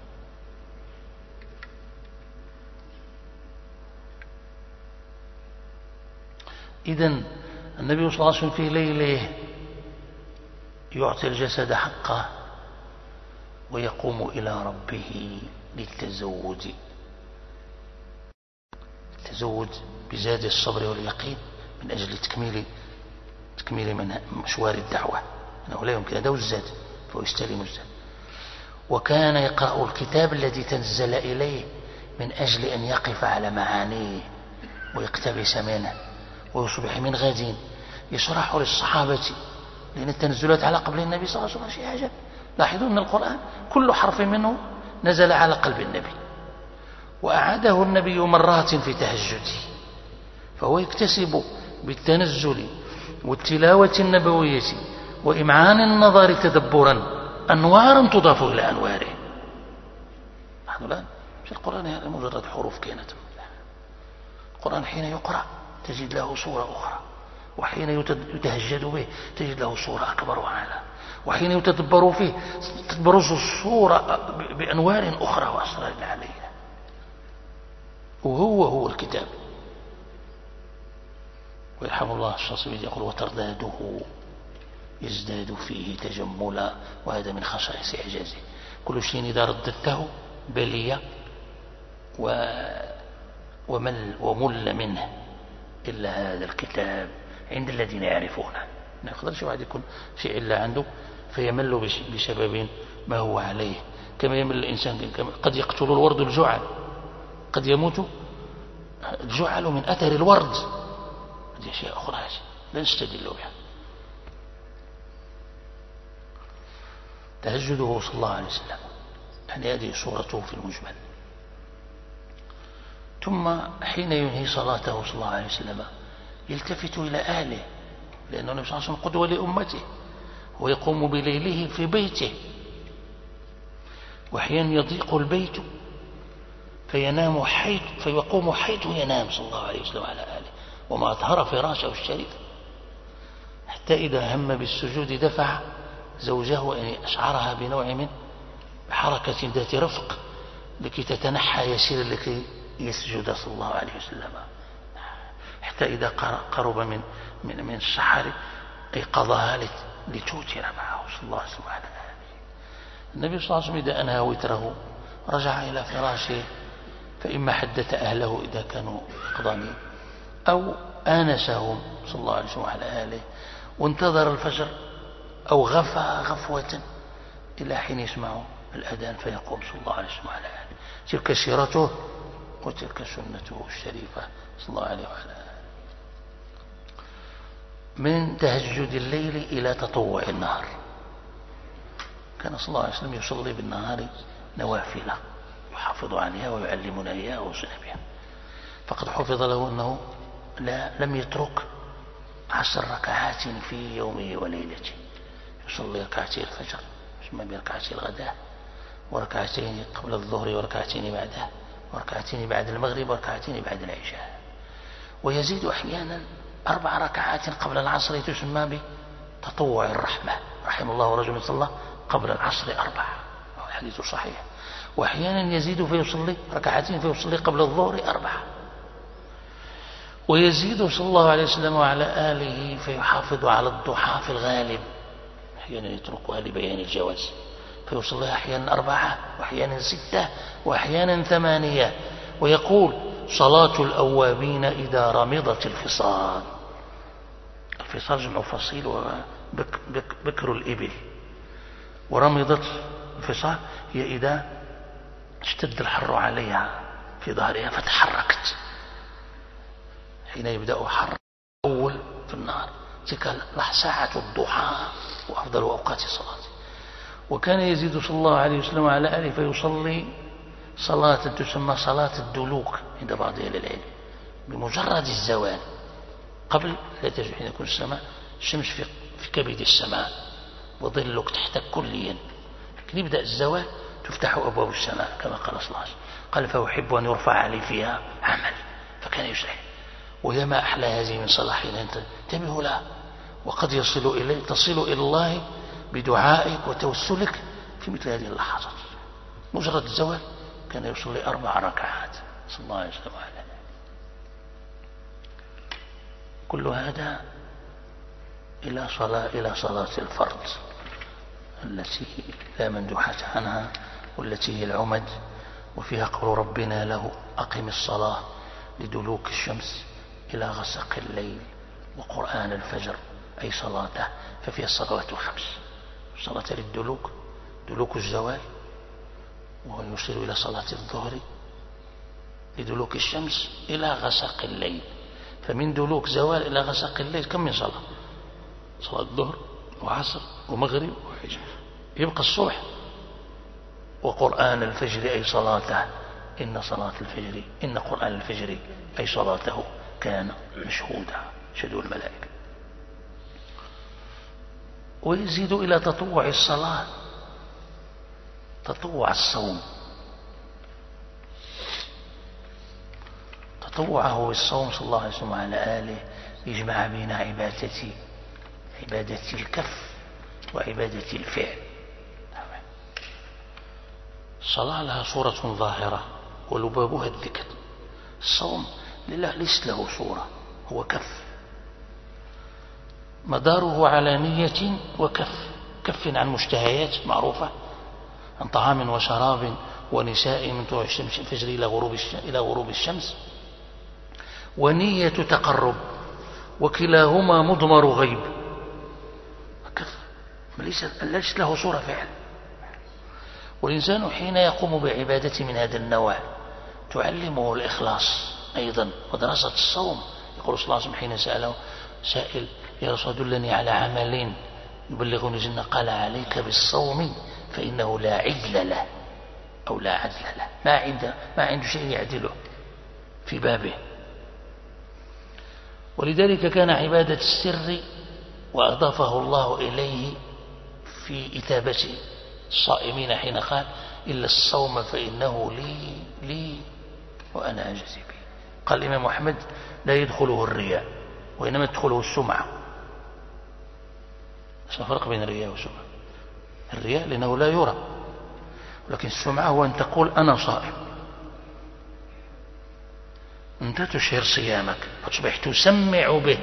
إذن النبي صلى الله عليه وسلم في ليله يعطي الجسد حقه ويقوم إلى ربه للتزود، التزود بزاد الصبر واليقين من أجل تكميل من مشوار الدعوة، أنه لا يمكن هذا الزاد فهو يستلم الزاد. وكان يقرأ الكتاب الذي تنزل إليه من أجل أن يقف على معانيه ويقتبس منه، ويصبح من غد يشرح للصحابة، لأن التنزلات على قبل النبي صلى الله عليه وسلم شيء عجب. لاحظوا أن القرآن كل حرف منه نزل على قلب النبي، وأعاده النبي مرات في تهجده، فهو يكتسب بالتنزل والتلاوة النبوية وإمعان النظر تدبرا أنوارا تضاف إلى أنواره. نحن الآن في القرآن هذا مجرد حروف كانت، القرآن حين يقرأ تجد له صورة أخرى، وحين يتهجد به تجد له صورة أكبر وأعلى، وحين يتدبر فيه تبرز الصورة بأنوار أخرى وأسرار عليها. وهو الكتاب. ويرحم الله الشاطبي يقول: وترداده يزداد فيه تجملا، وهذا من خصائص إعجازه. كل شيء إذا رددته بلي ومل منه إلا هذا الكتاب عند الذين يعرفونه. ما يقدرش واحد يكون شيء إلا عنده فيمل بسبب ما هو عليه، كما يمل الإنسان. قد يقتل الورد الجعل، قد يموت الجعل من أثر الورد. هذه أشياء أخرى لا نستدل بها. تهجده صلى الله عليه وسلم، يعني هذه صورته في المجمل. ثم حين ينهي صلاته صلى الله عليه وسلم يلتفت إلى أهله، لأنه النبي صلى الله عليه وسلم قدوة لأمته، ويقوم بليله في بيته، وأحيانا يضيق البيت فيقوم حيث ينام صلى الله عليه وسلم على آله، وما أطهر فراشه الشريف، حتى إذا هم بالسجود دفع زوجه، يعني أشعرها بنوع من حركة ذات رفق لكي تتنحى يسير لكي يسجد صلى الله عليه وسلم، حتى إذا قرب من السحر أيقظها لتوتر معه صلى الله عليه وسلم على آله. النبي صلى الله عليه وسلم إذا أنهى وتره رجع إلى فراشه، فإما حدث أهله إذا كانوا يقظانين، أو آنسهم صلى الله عليه وسلم على آله، وانتظر الفجر، أو غفى غفوة إلى حين يسمع الأذان فيقوم صلى الله عليه وسلم على آله. تلك سيرته وتلك سنته الشريفة صلى الله عليه وعلى آله. من تهجد الليل إلى تطوع النهار، كان صلى الله عليه وسلم يصلي بالنهار نوافل يحافظ عليها ويعلمنا إياها ويوصينا بها. فقد حفظ له أنه لم يترك 10 ركعات في يومه وليلته، يصلي ركعتي الفجر ثم بركعتي الغداء، وركعتين قبل الظهر، وركعتين بعده، وركعتين بعد المغرب، وركعتين بعد العشاء. ويزيد أحيانا 4 ركعات قبل العصر تسمى بتطوع الرحمة، رحم الله رجل صلى قبل العصر 4، الحديث صحيح. وأحيانا يزيد فيصلي ركعتين فيصلي قبل الظهر 4، ويزيد صلى الله عليه وسلم وعلى آله فيحافظ على الضحى في الغالب، أحيانا يتركها لبيان الجواز، فيصليها أحيانا 4 وأحيانا 6 وأحيانا 8. ويقول صلاة الأوابين إذا رمضت الفصال. الفصال جمع فصيل وبكر الإبل، ورمضت الفصال هي إذا اشتد الحر عليها في ظهرها فتحركت، حين يبدأ حر أول في النهار، تلك ساعة الضحى وأفضل أوقات الصلاة. وكان يزيد صلى الله عليه وسلم على آله فيصلي صلاة تسمى صلاة الدلوك عند بعض أهل العلم، بمجرد الزوال، قبل لا تجد حين يكون الشمس في كبد السماء وظلك تحتك كليا، لكن يبدأ الزوال تفتح أبواب السماء كما قال صلى الله عليه وسلم، قال فأحب أن يرفع علي فيها عمل، فكان يسرع. ويا ما أحلى هذه من صلاة حين انتبهوا لها، وقد تصل إلى الله بدعائك وتوسلك في مثل هذه اللحظات. مجرد الزوال كان يصلي 4 ركعات صلى الله عليه وسلم. كل هذا إلى صلاة الفرض التي لا مندوحة عنها، والتي هي العمد، وفيها قول ربنا له أقم الصلاة لدلوك الشمس إلى غسق الليل وقرآن الفجر، أي صلاته. ففيها الصلوات ال5: صلاة للدلوك، دلوك الزوال، ويشير إلى صلاة الظهر لدلوك الشمس إلى غسق الليل. فمن دلوك زوال إلى غسق الليل كم من صلاة؟ صلاة الظهر وعصر ومغرب وعشاء، يبقى الصبح. وقرآن الفجر أي صلاته، إن قرآن الفجر أي صلاته كان مشهودا، شهدوا الملائكة. ويزيد إلى تطوع الصلاة تطوع الصوم. تطوعه بالصوم صلى الله عليه وسلم على آله يجمع بين عبادة الكف وعبادة الفعل. الصلاة لها صورة ظاهرة ولبابها الذكر. الصوم ليس له صورة، هو كف، مداره على نية وكف، كف عن مشتهيات معروفة، عن طعام وشراب ونساء من طلوع الشمس الفجر إلى غروب الشمس، ونية تقرب، وكلاهما مضمر غيب. كف ليس له صورة فعل، والإنسان حين يقوم بعبادة من هذا النوع تعلمه الإخلاص أيضا ودراسة الصوم. يقول صلى الله عليه وسلم حين سأله سائل يا رسول دلني على عمل يبلغني الجنة قال عليك بالصوم فإنه لا عدل له أو لا عدل له، ما عنده شيء يعدله في بابه. ولذلك كان عبادة السر وأضافه الله إليه في إثابة الصائمين حين قال إلا الصوم فإنه لي وأنا أجزي به. قال الإمام أحمد لا يدخله الرياء وإنما يدخله السمعة. ايش الفرق بين الرياء والسمعة؟ الرياء لأنه لا يرى، لكن السمعة هو أن تقول أنا صائم، أنت تشهر صيامك فتصبح تسمع به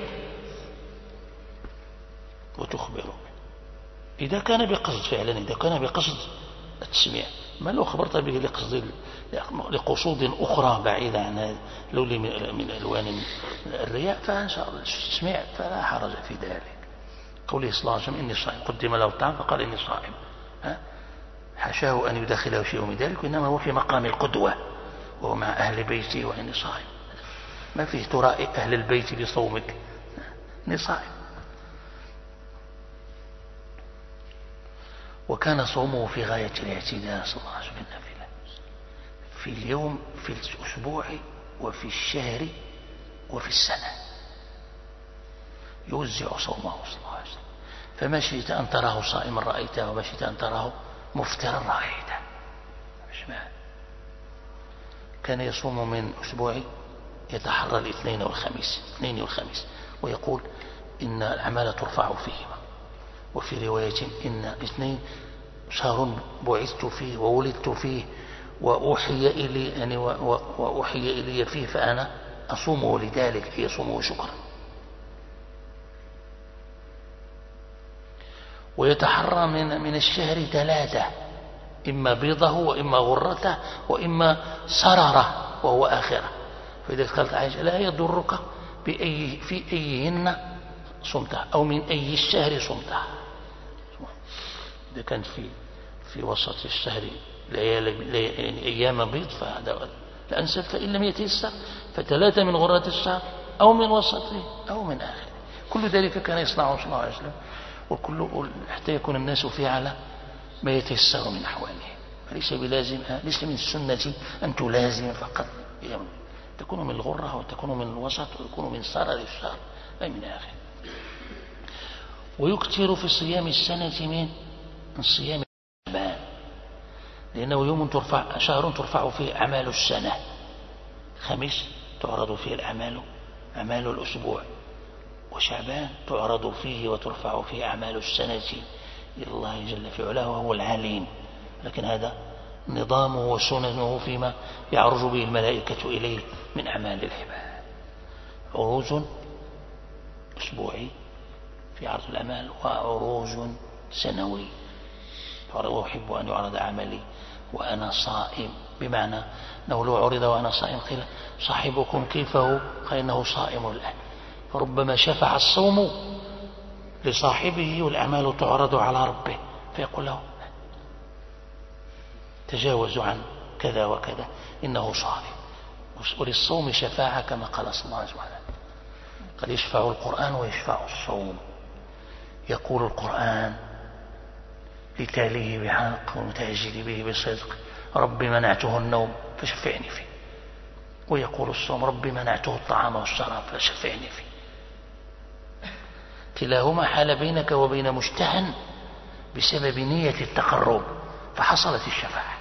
وتخبر به إذا كان بقصد فعلا، إذا كان بقصد التسميع. ما لو خبرت به لقصود أخرى بعيدة عن هذا لولي من ألوان الرياء فإن شاء الله التسميع فلا حرج في ذلك. قوله صلى الله عليه وسلم إني صائم قدم له الطعام فقال إني صائم، حاشاه أن يدخله شيء من ذلك، وإنما هو في مقام القدوة وهو مع أهل بيتي وإني صائم. ما فيه ترائي أهل البيت بصومك، إني صائم. وكان صومه في غاية الاعتدال صلى الله عليه وسلم بالنافلة في اليوم في الأسبوع وفي الشهر وفي السنة، يوزع صومه صلى الله عليه وسلم. فما شئت أن تراه صائما رأيته وما شئت أن تراه مفطرا رأيته. كان يصوم من أسبوع يتحرى الاثنين والخميس ويقول إن الأعمال ترفع فيهما. وفي رواية إن اثنين شهر بعثت فيه وولدت فيه وأوحي إلي فيه فأنا أصومه لذلك، أي يصومه شكرا. ويتحرى من الشهر 3، إما بيضه وإما غرته وإما سرره وهو آخره. فإذا قالت عائشة لا يضرك في أيهن صمتها أو من أي الشهر صمتها. إذا كان في وسط الشهر يعني أيام بيض فهذا الأنسب، فإن لم يتيسر ف3 من غرة الشهر أو من وسطه أو من آخره. كل ذلك كان يصنعه صلى الله عليه وسلم، وكل حتى يكون الناس فيه على ما يتيسر من أحواله. فليس بلازم، ليس من السنة أن تلازم فقط، تكون من الغرة وتكون من الوسط وتكون من سرر الشهر لا من آخره. ويكثر في صيام السنة من صيام شعبان، لأنه شهر ترفع فيه أعمال السنة. خميس تعرض فيه أعمال الأسبوع، وشعبان تعرض فيه وترفع فيه أعمال السنة إلى الله جل في علاه وهو العليم. لكن هذا نظامه وسننه فيما يعرج به الملائكة إليه من أعمال العباد. عروج أسبوعي في عرض الأعمال وعروج سنوي. وأحب أن يعرض عملي وأنا صائم، بمعنى أنه لو عرض وأنا صائم قيل صاحبكم كيف هو؟ قال إنه صائم الآن. فربما شفع الصوم لصاحبه والأعمال تعرض على ربه فيقول له تجاوزوا عن كذا وكذا إنه صائم. وللصوم شفاعة كما قال صلى الله عليه وسلم، قد يشفع القرآن ويشفع الصوم. يقول القرآن لتاليه بحق ومتأجل به بصدق ربي منعته النوم فشفعني فيه، ويقول الصوم ربي منعته الطعام والشراب فشفعني فيه. كلاهما حال بينك وبين مشتهى بسبب نية التقرب فحصلت الشفاعة.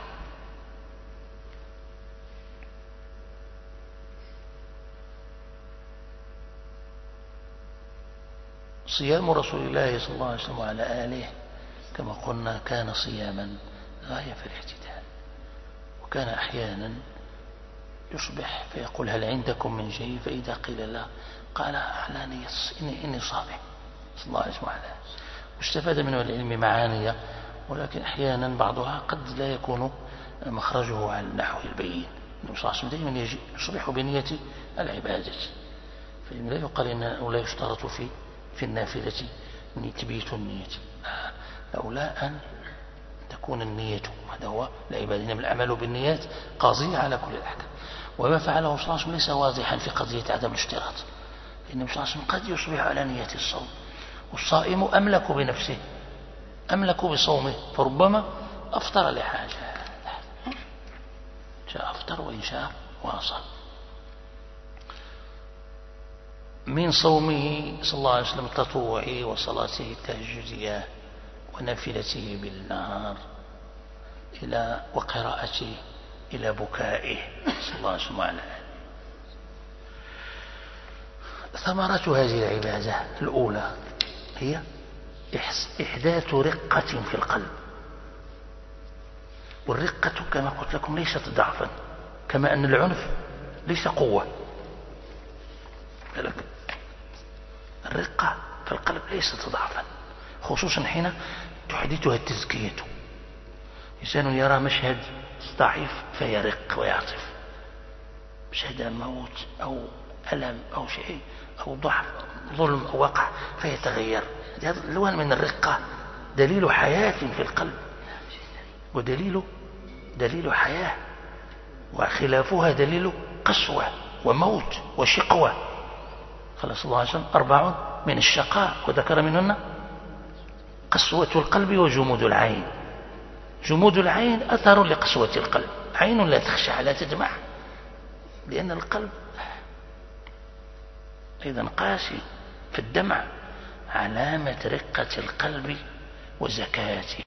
صيام رسول الله صلى الله عليه وسلم وعلى آله كما قلنا كان صياما غاية في الاعتدال. وكان أحيانا يصبح فيقول هل عندكم من شيء؟ فإذا قيل لا قال أعلاني إني صائم صلى الله عليه وسلم. واستفاد منه العلم معانية، ولكن أحيانا بعضها قد لا يكون مخرجه على النحو البين. النبي صلى الله عليه وسلم دائما يصبح بنية العبادة، فلا يقال إنه لا يشترط في النافلة تبيت النية، لولا أن تكون النية، هذا هو العبادة، إنما الأعمال بالنيات قاضية على كل الأحكام. وما فعله صلى الله عليه وسلم ليس واضحا في قضية عدم الاشتراط، لأن صلى الله عليه وسلم قد يصبح على نية الصوم، والصائم أملك بنفسه، أملك بصومه، فربما أفطر لحاجة، شاء أفطر وإن شاء واصل. من صومه صلى الله عليه وسلم التطوعي وصلاته التهجدية ونافلته بالنهار إلى وقراءته إلى بكائه صلى الله عليه وسلم على آله. ثمرة هذه العبادة الأولى هي إحداث رقة في القلب، والرقة كما قلت لكم ليست ضعفا، كما أن العنف ليس قوة. الرقة في القلب ليست ضعفا، خصوصا حين تحدثها التزكية. إنسان يرى مشهد ضعيف فيرق ويعطف، مشهد موت أو ألم أو شيء أو ضعف ظلم أو وقع فيتغير. هذا اللون من الرقة دليل حياة في القلب، ودليل حياة، وخلافها دليل قسوة وموت وشقوة. قال صلى الله عليه وسلم 4 من الشقاء، وذكر منهن قسوة القلب وجمود العين. جمود العين أثر لقسوة القلب، عين لا تخشع لا تدمع، لأن القلب أيضا قاسي، فالدمع علامة رقة القلب وزكاته.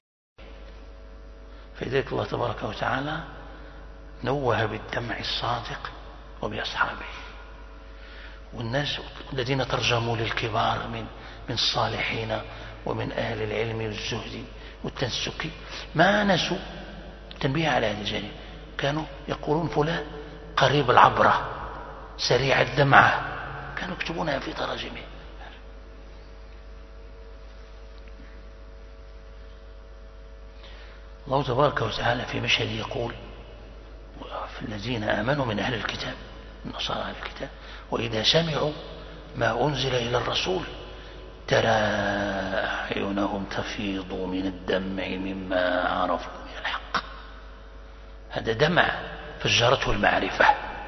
فلذلك الله تبارك وتعالى نوه بالدمع الصادق وبأصحابه. والناس الذين ترجموا للكبار من الصالحين ومن أهل العلم والزهد والتنسك ما نسوا التنبيه على هذا الجانب، كانوا يقولون فلان قريب العبرة سريع الدمعة، كانوا يكتبونها في تراجمهم. الله تبارك وتعالى في مشهد يقول في الذين آمنوا من أهل الكتاب، من نصارى أهل الكتاب، وإذا سمعوا ما أنزل إلى الرسول ترى أعينهم تفيض من الدمع مما عرفوا من الحق. هذا دمع فجرته المعرفة،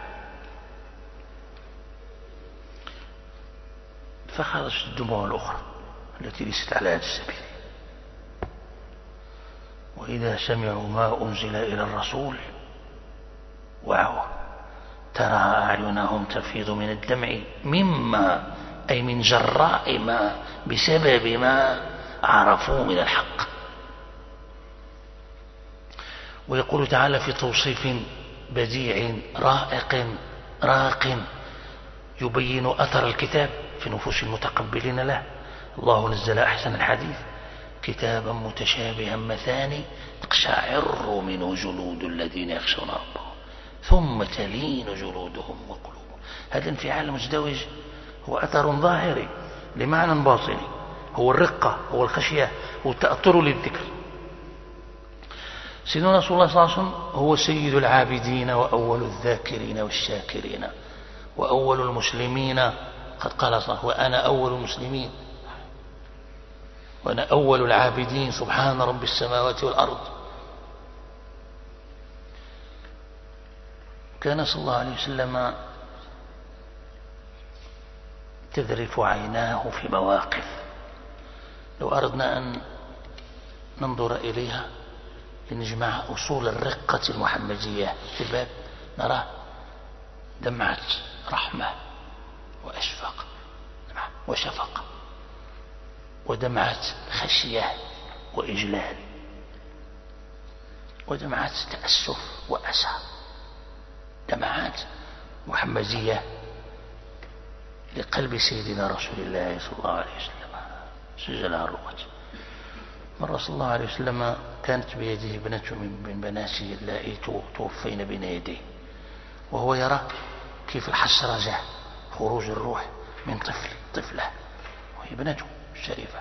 فخرجت الدموع الأخرى التي ليست على هذا السبيل. وإذا سمعوا ما أنزل إلى الرسول وعوا ترى أعينهم تفيض من الدمع مما أي من جراء ما، بسبب ما عرفوا من الحق. ويقول تعالى في توصيف بديع رائق راق يبين أثر الكتاب في نفوس المتقبلين له: الله نزل أحسن الحديث كتابا متشابها مثاني تقشعر منه جلود الذين يخشون ربهم ثم تلين جلودهم وقلوبهم. هذا الانفعال المزدوج هو أثر ظاهري لمعنى باطني، هو الرقة، هو الخشية، هو التأثر للذكر. سيدنا رسول الله صلى الله عليه وسلم هو سيد العابدين وأول الذاكرين والشاكرين وأول المسلمين، قد قال صلى الله عليه وسلم: وأنا أول المسلمين وأنا أول العابدين سبحان رب السماوات والأرض. كان صلى الله عليه وسلم تذرف عيناه في مواقف لو أردنا أن ننظر إليها لنجمع أصول الرقة المحمدية في الباب نرى دمعة رحمة وأشفق وشفقة، ودمعة خشية وإجلال، ودمعة تأسف وأسى، دمعات محمدية لقلب سيدنا رسول الله صلى الله عليه وسلم سجلها الرواة. مرة صلى الله عليه وسلم كانت بيده ابنة من بناته اللائي توفين بين يديه، وهو يرى كيف الحسرجة خروج الروح من طفلة وهي ابنته الشريفة،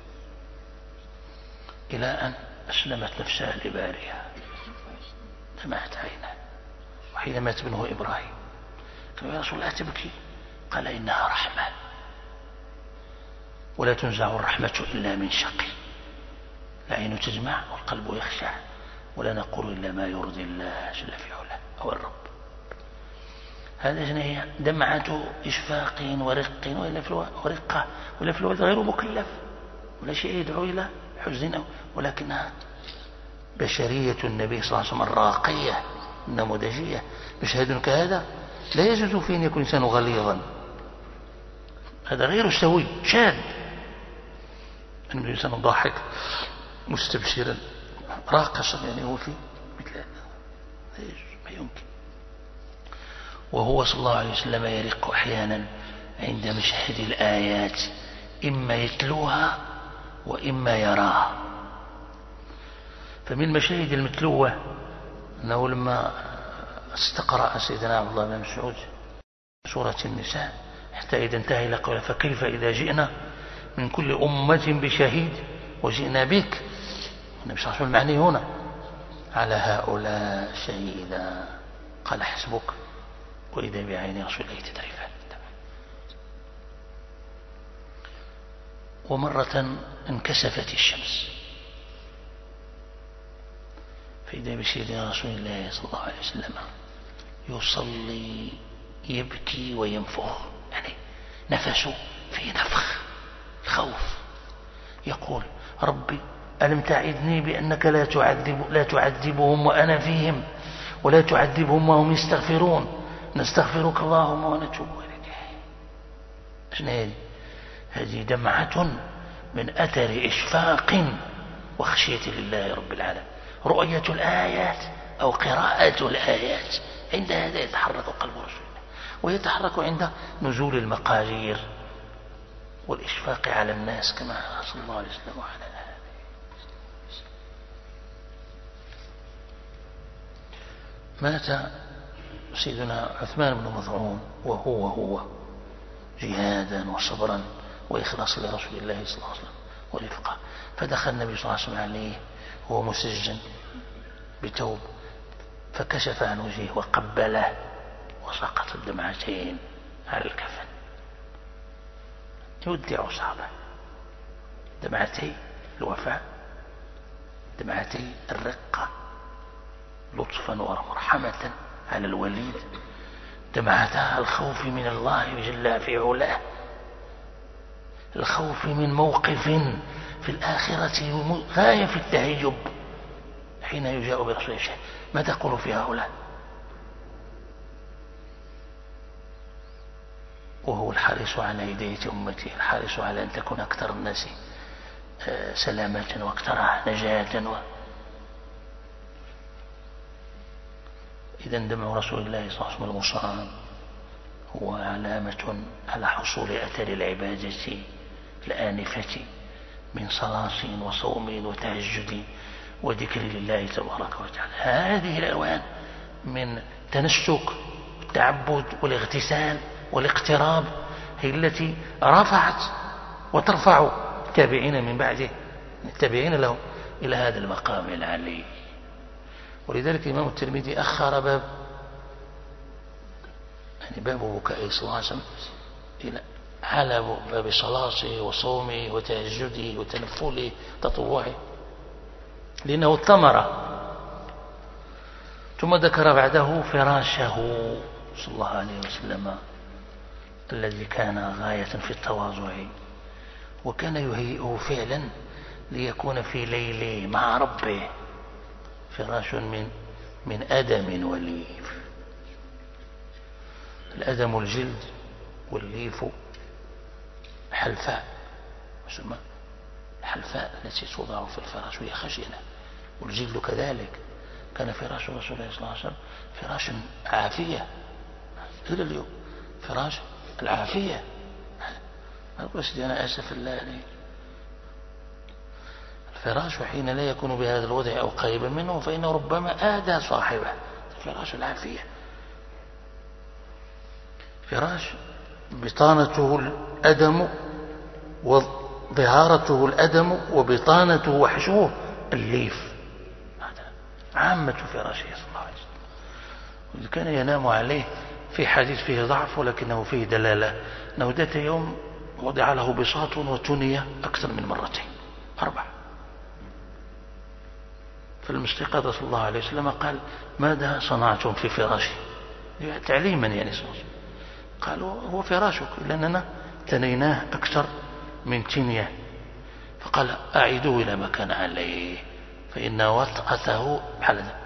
إلى أن أسلمت نفسها لبارها دمعت عينها. وحين مات ابنه إبراهيم قال: يا رسول الله تبكي؟ قال: إنها رحمة ولا تنزع الرحمة إلا من شقي. العين تجمع والقلب يخشع، ولا نقول إلا ما يرضي الله جل في علاه أو الرب. هذا هي دمعة إشفاق ورق ورقة، ولا في الوقت غير مكلف ولا شيء يدعو إلى حزن، ولكنها بشرية النبي صلى الله عليه وسلم الراقية النموذجية. مشهد كهذا لا يجوز فيه أن يكون إنسان غليظا، هذا غير سوي شاذ. أن يكون إنسان ضاحك مستبشرا راقصا، يعني هو في مثل هذا لا يجوز، ما يمكن. وهو صلى الله عليه وسلم يرق أحيانا عند مشهد الآيات، إما يتلوها وإما يراها. فمن المشاهد المتلوة أنه لما استقرأ سيدنا عبد الله بن مسعود سورة النساء حتى إذا انتهى إلى قوله فكيف إذا جئنا من كل أمة بشهيد وجئنا بك، النبي صلى الله عليه وسلم معني هنا على هؤلاء شهيدا، قال حسبك وإذا بعين رسول الله تترفان. ومرة انكسفت الشمس فإذا بسيدنا رسول الله صلى الله عليه وسلم يصلي يبكي وينفخ، يعني نفسه في نفخ الخوف، يقول ربي ألم تعدني بأنك لا تعذبهم وأنا فيهم، ولا تعذبهم وهم يستغفرون، نستغفرك اللهم ونتوب إليك. شنو هذه؟ دمعة من أثر إشفاق وخشية لله رب العالمين. رؤية الآيات أو قراءة الآيات عند هذا يتحرك قلب رسول الله، ويتحرك عند نزول المقادير والإشفاق على الناس كما صلى الله عليه وسلم وعلى آله. مات سيدنا عثمان بن مظعون وهو جهادا وصبرا وإخلاص لرسول الله صلى الله عليه وسلم ورفقه، فدخل النبي صلى الله عليه وسلم عليه وهو مسجن بتوب، فكشف عن وجهه وقبله وسقط الدمعتين على الكفن. يودع صعبة، دمعتي الوفاء، دمعتي الرقة لطفا ورحمة على الوليد، دمعتا الخوف من الله جل في علاه، الخوف من موقف في الآخرة غاية في التهيب حين يجاء برسول الله. ما تقول في هؤلاء؟ وهو الحريص على هداية أمته، الحريص على أن تكون أكثر الناس سلامة وأكثرها نجاة إذا دمع رسول الله صلى الله عليه وسلم المصاب هو علامة على حصول أثر العبادة الآنفة من صلاة وصوم وتهجد وذكر لله تبارك وتعالى. هذه الألوان من تنسك التعبد والاغتسال والاقتراب هي التي رفعت وترفع التابعين من بعده، التابعين له إلى هذا المقام العلي. ولذلك الإمام الترمذي أخر باب، يعني باب بكاء صلى الله عليه وسلم على باب صلاته وصومه وتهجده وتنفله تطوعه، لأنه الثمرة. ثم ذكر بعده فراشه صلى الله عليه وسلم الذي كان غاية في التواضع، وكان يهيئه فعلا ليكون في ليله مع ربه، فراش من أدم وليف. الأدم الجلد والليف حلفاء، يسمى الحلفاء التي توضع في الفراش وهي خشنة، والجلد كذلك. كان فراش رسول الله صلى الله عليه وسلم فراش عافية إلى اليوم، فراش العافية. بس أنا أسف الله عليه، الفراش حين لا يكون بهذا الوضع أو قريبا منه فإنه ربما آذى صاحبه. فراش العافية، فراش بطانته الأدم وظهارته الأدم وبطانته وحشوه الليف. هذا عامة فراشه صلى الله عليه وسلم. كان ينام عليه في حديث فيه ضعف ولكنه فيه دلالة أنه ذات يوم وضع له بساط وتنية أكثر من مرتين 4، فالمستيقظ صلى الله عليه وسلم قال: ماذا صنعتم في فراشي؟ تعليما يعني قالوا: هو فراشك، لأننا تنيناه أكثر من تنية. فقال: أعيدوه إلى ما كان عليه، فإن وطأته بحال هذا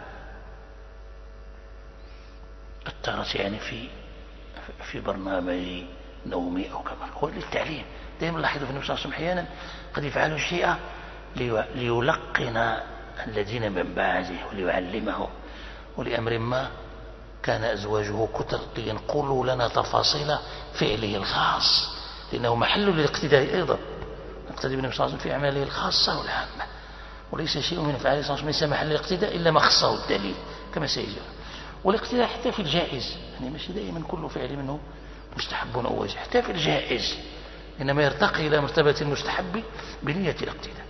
أثرت يعني في برنامج نومي أو كما هو للتعليم. دائما لاحظوا في النبي صلى الله عليه وسلم أحيانا قد يفعل شيئا ليلقن الذين من بعده وليعلمهم. ولأمر ما كان أزواجه كثر لينقلوا لنا تفاصيل فعله الخاص، لأنه محل للاقتداء أيضا، نقتدي بالنبي صلى الله عليه وسلم في أعماله الخاصة والعامة، وليس شيء من أفعاله صلى الله عليه وسلم ليس محل الاقتداء إلا ما خصه الدليل كما سيجري. والاقتداء حتى في الجائز، يعني مش دائما كل فعل منه مستحب أو واجب، حتى في الجائز إنما يرتقي إلى مرتبة المستحب بنية الاقتداء.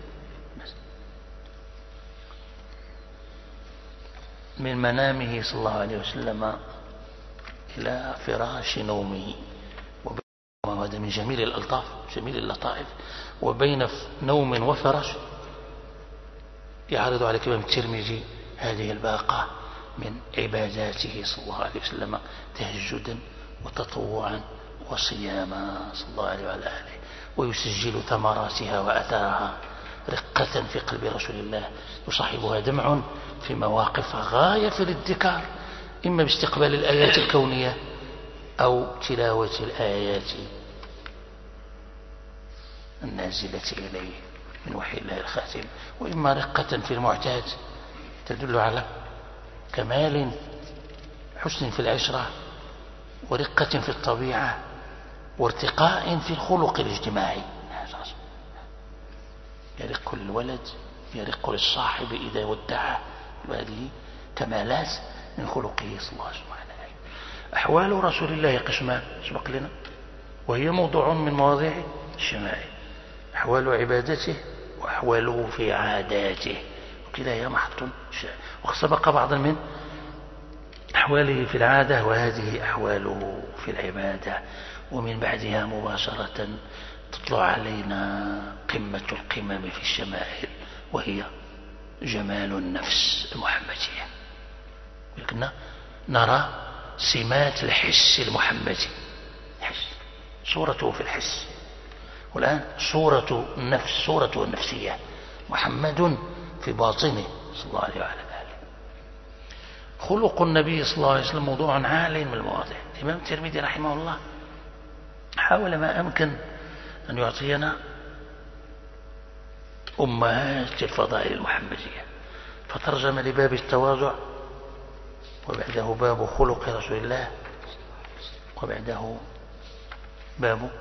من منامه صلى الله عليه وسلم إلى فراش نومه، وهذا من جميل الألطاف جميل اللطائف، وبين نوم وفراش يعرض على الإمام الترمذي هذه الباقة من عباداته صلى الله عليه وسلم تهجدا وتطوعا وصياما صلى الله عليه وعلى آله، ويسجل ثمراتها وأثارها رقة في قلب رسول الله يصاحبها دمع في مواقف غاية في الادكار، إما باستقبال الآيات الكونية أو تلاوة الآيات النازلة إليه من وحي الله الخاتم، وإما رقة في المعتاد تدل على كمال حسن في العشرة ورقة في الطبيعة وارتقاء في الخلق الاجتماعي. يرق للولد يرق للصاحب إذا ودعه، وهذه كمالات من خلقه صلى الله عليه وسلم. أحوال رسول الله قسمان سبق لنا، وهي موضوع من مواضيع الشمائل: أحوال عبادته وأحواله في عاداته، وكذا هي محط. وسبق بعضا من أحواله في العادة، وهذه أحواله في العبادة. ومن بعدها مباشرة تطلع علينا قمة القمم في الشمائل، وهي جمال النفس المحمدية. لكن نرى سمات الحس المحمدي، صورته في الحس. والآن صورة النفس، صورته النفسية، محمد في باطنه صلى الله عليه وعلى آله. خلق النبي صلى الله عليه وسلم موضوع عال من المواضيع. الإمام الترمذي رحمه الله حاول ما أمكن أن يعطينا أمهات الفضائل المحمدية، فترجم لباب التواضع، وبعده باب خلق رسول الله، وبعده باب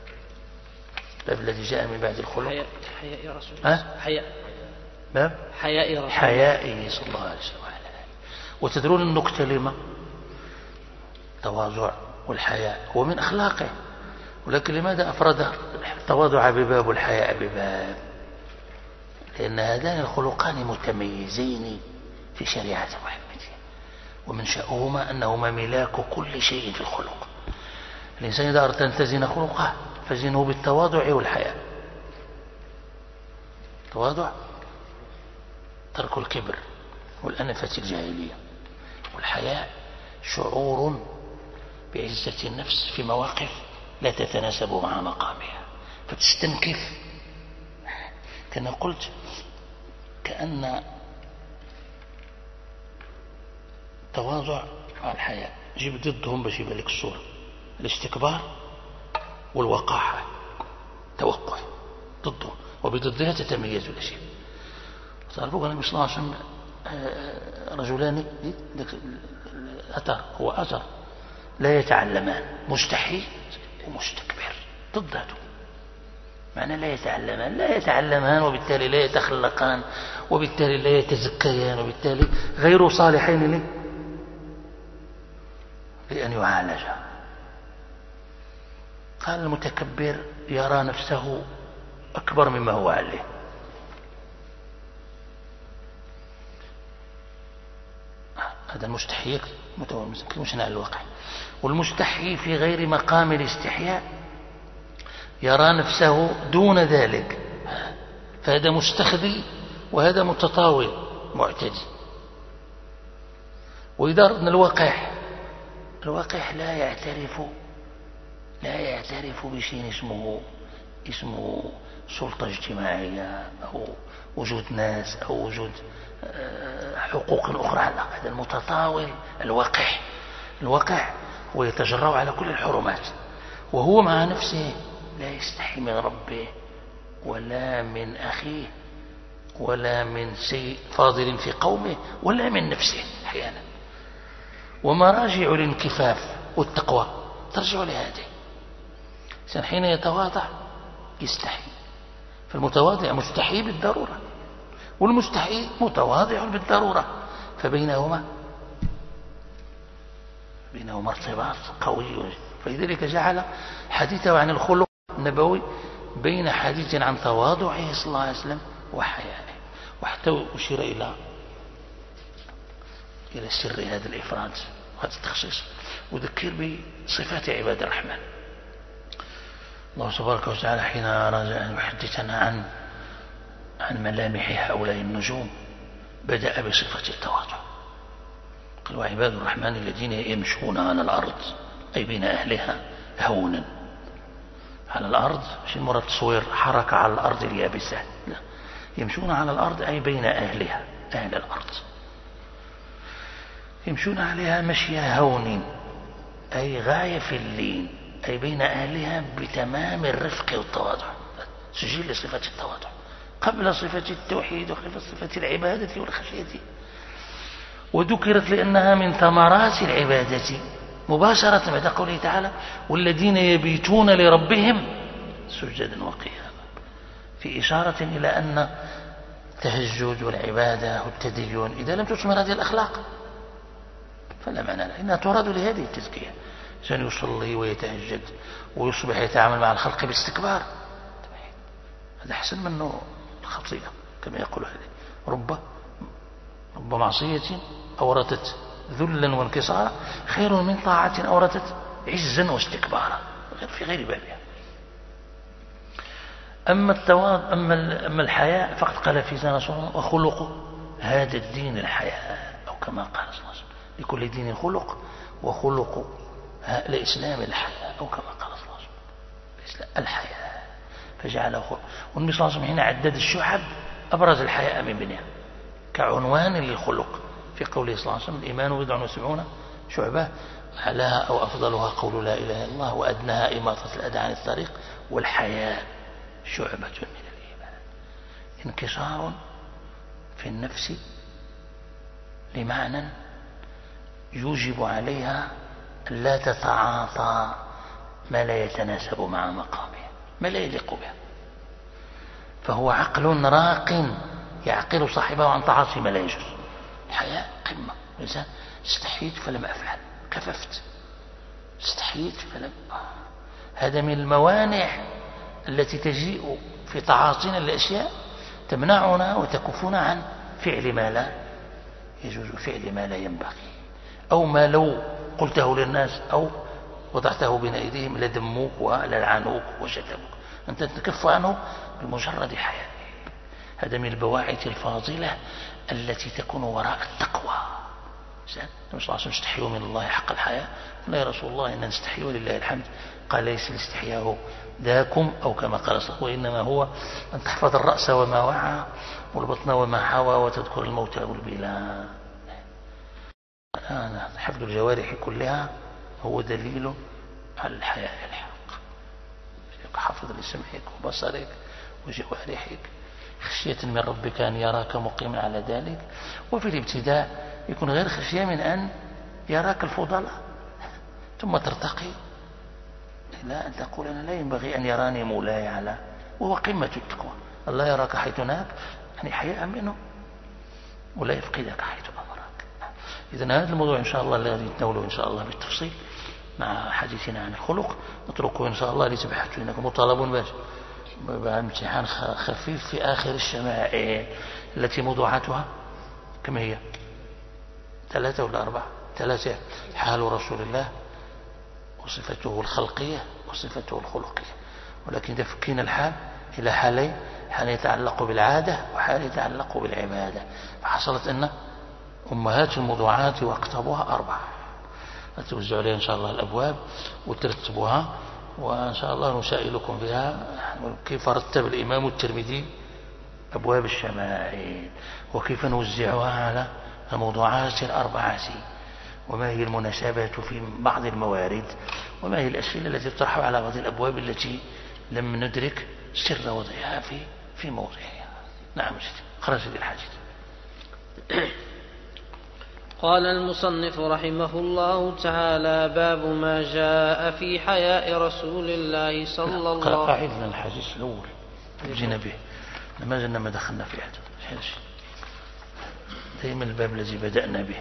الذي جاء من بعد الخلق حياء يا رسول الله، باب حيائه صلى الله عليه وسلم. وتدرون النكتة لما التواضع والحياء هو من أخلاقه، ولكن لماذا أفرد التواضع بباب والحياء بباب؟ لأن هذان الخلقان متميزين في شريعة محمد، ومن شأنهما أنهما ملاك كل شيء في الخلق. الإنسان إذا أردت أن تزين خلقه فزنه بالتواضع والحياء. التواضع ترك الكبر والأنفة الجاهلية، والحياء شعور بعزة النفس في مواقف لا تتناسب مع مقامها فتستنكف. كما قلت كأن التواضع مع الحياء جيب ضدهم باش يبان لك الصورة: الاستكبار والوقاحة، توقف ضدهم، وبضدها تتميز الأشياء. تعرفوا النبي صلى الله عليه وسلم رجلان أثر، هو أثر لا يتعلمان، مستحي ومستكبر، ضد هذا معنى لا يتعلمان وبالتالي لا يتخلقان، وبالتالي لا يتزكيان، وبالتالي غير صالحين لأن يعالجا. قال: المتكبر يرى نفسه أكبر مما هو عليه. هذا المستحي مش على الواقع. والمستحي في غير مقام الاستحياء يرى نفسه دون ذلك، فهذا مستخذي وهذا متطاول. معتدي. وإذا أردنا الوقاح لا يعترف بشيء اسمه سلطة اجتماعية أو وجود ناس أو وجود حقوق أخرى. هذا المتطاول الوقح هو يتجرأ على كل الحرمات، وهو مع نفسه لا يستحي من ربه ولا من أخيه ولا من شيء فاضل في قومه ولا من نفسه أحيانا. ومراجع الانكفاف والتقوى ترجع لهذه. الإنسان حين يتواضع يستحي، فالمتواضع مستحي بالضرورة والمستحي متواضع بالضرورة، فبينهما ارتباط قوي. فلذلك جعل حديثه عن الخلق النبوي بين حديث عن تواضعه صلى الله عليه وسلم وحيائه، وحتى أشير إلى سر هذا الإفراد وهذا التخصيص. وذكر بصفات عباد الرحمن. الله تبارك وتعالى حين أراد أن يحدثنا عن ملامح هؤلاء النجوم بدأ بصفة التواضع. قال: وعباد الرحمن الذين يمشون على الأرض، أي بين أهلها هونا. على الأرض مش المراد تصوير حركة على الأرض اليابسة، لا، يمشون على الأرض أي بين أهلها، أهل الأرض يمشون عليها مشي هون، أي غاية في اللين، أي بين أهلها بتمام الرفق والتواضع. سجل لصفة التواضع قبل صفة التوحيد وقبل صفة العبادة والخشية، وذكرت لأنها من ثمرات العبادة مباشرة بعد قوله تعالى: والذين يبيتون لربهم سجدا وقياما، في إشارة إلى أن التهجد والعبادة والتدين إذا لم تثمر هذه الأخلاق فلا معنى لها، إنها تراد لهذه التزكية. إنسان يصلي ويتهجد ويصبح يتعامل مع الخلق باستكبار، هذا أحسن منه الخطيئة كما يقول هذه. رب معصية أورثت ذلا وانكسارا خير من طاعة أورثت عزا واستكبارا، في غير بابها. أما الحياء فقد قال في زمان صلى الله عليه وسلم: وخلق هذا الدين الحياء، أو كما قال صلى الله عليه وسلم: لكل دين خلق وخلق الإسلام الحياء، أو كما قال صلى الله عليه وسلم الحياء، فجعله خلق. والنبي صلى الله عليه وسلم حين عدد الشعب أبرز الحياء من بينها كعنوان للخلق في قوله صلى الله عليه وسلم: الإيمان 79 شعبة، أعلاها أو أفضلها قول لا إله إلا الله، وأدناها إماطة الأذى عن الطريق، والحياء شعبة من الإيمان. انكسار في النفس لمعنى يوجب عليها لا تتعاطى ما لا يتناسب مع مقامها، ما لا يليق بها، فهو عقل راق يعقل صاحبه عن تعاطي ما لا يجوز. الحياء قمة. الإنسان: استحييت فلم أفعل، كففت، استحييت فلم. هذا من الموانع التي تجيء في تعاطينا الأشياء تمنعنا وتكفنا عن فعل ما لا يجوز، فعل ما لا ينبغي، أو ما لو قلته للناس أو وضعته بين أيديهم لدموك وللعنوك وشتموك، أنت تتكف عنه بمجرد حياء. هذا من البواعث الفاضلة التي تكون وراء التقوى. النبي صلى الله عليه وسلم: استحيوا من الله حق الحياء. قلنا: يا رسول الله إننا نستحي ولله الحمد. قال: ليس الاستحياء ذاكم، أو كما قال صلى الله عليه وسلم: وإنما هو أن تحفظ الرأس وما وعى والبطن وما حوى وتذكر الموت والبلاء. حفظ الجوارح كلها هو دليل على الحياء الحق. حفظ لسمعك وبصرك وجوارحك خشية من ربك أن يراك مقيما على ذلك. وفي الابتداء يكون غير خشية من أن يراك الفضلاء، ثم ترتقي إلى أن تقول: أنا لا ينبغي أن يراني مولاي على، وهو قمة التقوى. الله يراك حيث نهاك، يعني حياء منه، ولا يفقدك حيث أمرك. إذن هذا الموضوع إن شاء الله الذي نتناوله إن شاء الله بالتفصيل مع حديثنا عن الخلق نتركه إن شاء الله لتبحثوا، إنكم مطالبون به بامتحان خفيف في آخر الشمائل التي موضوعاتها كم هي؟ 3 ولا 4؟ 3: حال رسول الله، وصفته الخلقية، وصفته الخلقية. ولكن إذا فكينا الحال إلى حالين: حال يتعلق بالعادة وحال يتعلق بالعبادة. فحصلت أن أمهات الموضوعات واكتبوها 4. توزعوا عليها إن شاء الله الأبواب وترتبوها، وإن شاء الله نسائلكم فيها كيف رتب الإمام الترمذي أبواب الشمائل، وكيف نوزعها على الموضوعات 4، وما هي المناسبات في بعض الموارد، وما هي الأسئلة التي تطرح على بعض الأبواب التي لم ندرك سر وضعها في موضعها. نعم خرج هذه الحاجة. قال المصنف رحمه الله تعالى: باب ما جاء في حياء رسول الله صلى الله عليه وسلم. أعيد لنا الحديث الأول جينا به، ما زلنا ما دخلنا في هذا دائما الباب الذي بدأنا به.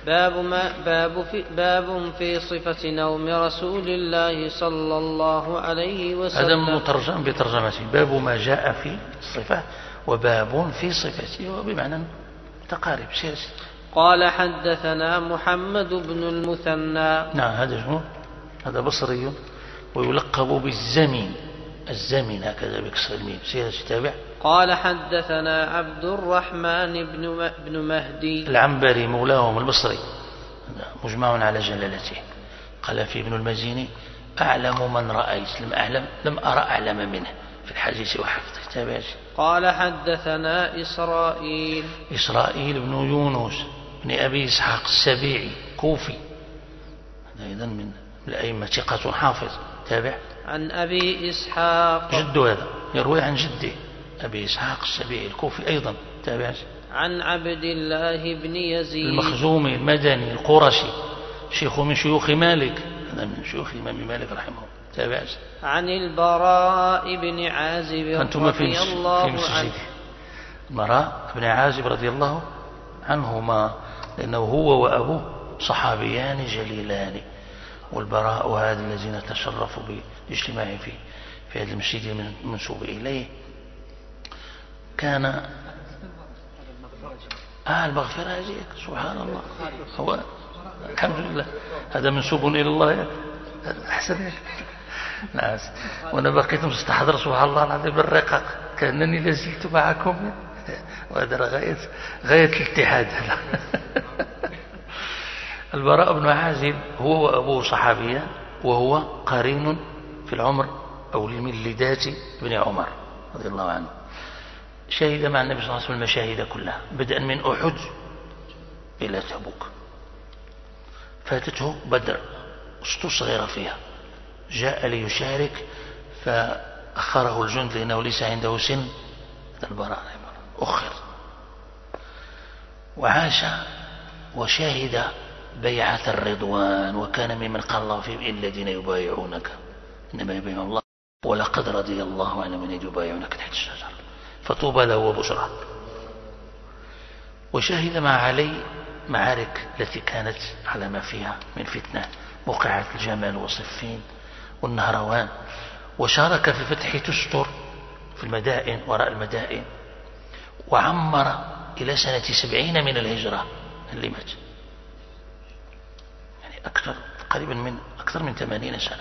باب في صفة نوم رسول الله صلى الله عليه وسلم. هذا مترجم بترجمته: باب ما جاء في الصفة، وباب في صفته، وبمعنى متقارب. قال: حدثنا محمد بن المثنى. نعم، هذا شنو؟ هذا بصري ويلقب بالزمن، الزمن هكذا بكسر الميم. تابع. قال: حدثنا عبد الرحمن بن مهدي العنبري مولاهم البصري مجمع على جلالته. قال في ابن المزيني: أعلم من رأيت، لم أرى أعلم منه في الحديث وحفظه. تابع. قال: حدثنا إسرائيل بن يونس بن أبي إسحاق السبيعي كوفي، هذا أيضا من الأئمة، ثقة حافظ. تابع. عن أبي إسحاق، جده هذا يروي عن جده أبي إسحاق السبيعي الكوفي أيضا. تابع. عن عبد الله بن يزيد المخزومي المدني القرشي، شيخ من شيوخ مالك، هذا من شيوخ الإمام مالك رحمه الله. تابع. عن البراء بن عازب رضي الله عنه. البراء بن عازب رضي الله عنهما، لأنه هو وأبوه صحابيان جليلان، والبراء هذا الذين تشرفوا بالاجتماع في هذا المسجد المنسوب إليه كان المغفرة هذيك. سبحان الله، هو الحمد لله هذا منسوب إلى الله. أحسن ناس، وأنا بقيت مستحضر سبحان الله العظيم بالرقاق كأنني لازلت معكم، وهذا غاية الاتحاد. البراء بن عازب هو وأبوه صحابيا، وهو قرين في العمر أو من لدات ابن عمر رضي الله عنه. شهد مع النبي صلى الله عليه وسلم المشاهد كلها، بدءا من أحد إلى تبوك. فاتته بدر، استصغر فيها، جاء ليشارك فأخره الجند لأنه ليس عنده سن. البراء أخر، وعاش وشاهد بيعة الرضوان، وكان ممن قال الله فيهم: إن الذين يبايعونك إنما يبايعون الله ولقد رضي الله عن من يبايعونك تحت الشجرة، فطوبى له وبشرى. وشاهد مع علي معارك التي كانت على ما فيها من فتنة، موقعة الجمل وصفين والنهروان. وشارك في فتح تستر في المدائن، وراء المدائن. وعمر إلى سنة 70 من الهجرة اللي مات، يعني أكثر من 80 سنة.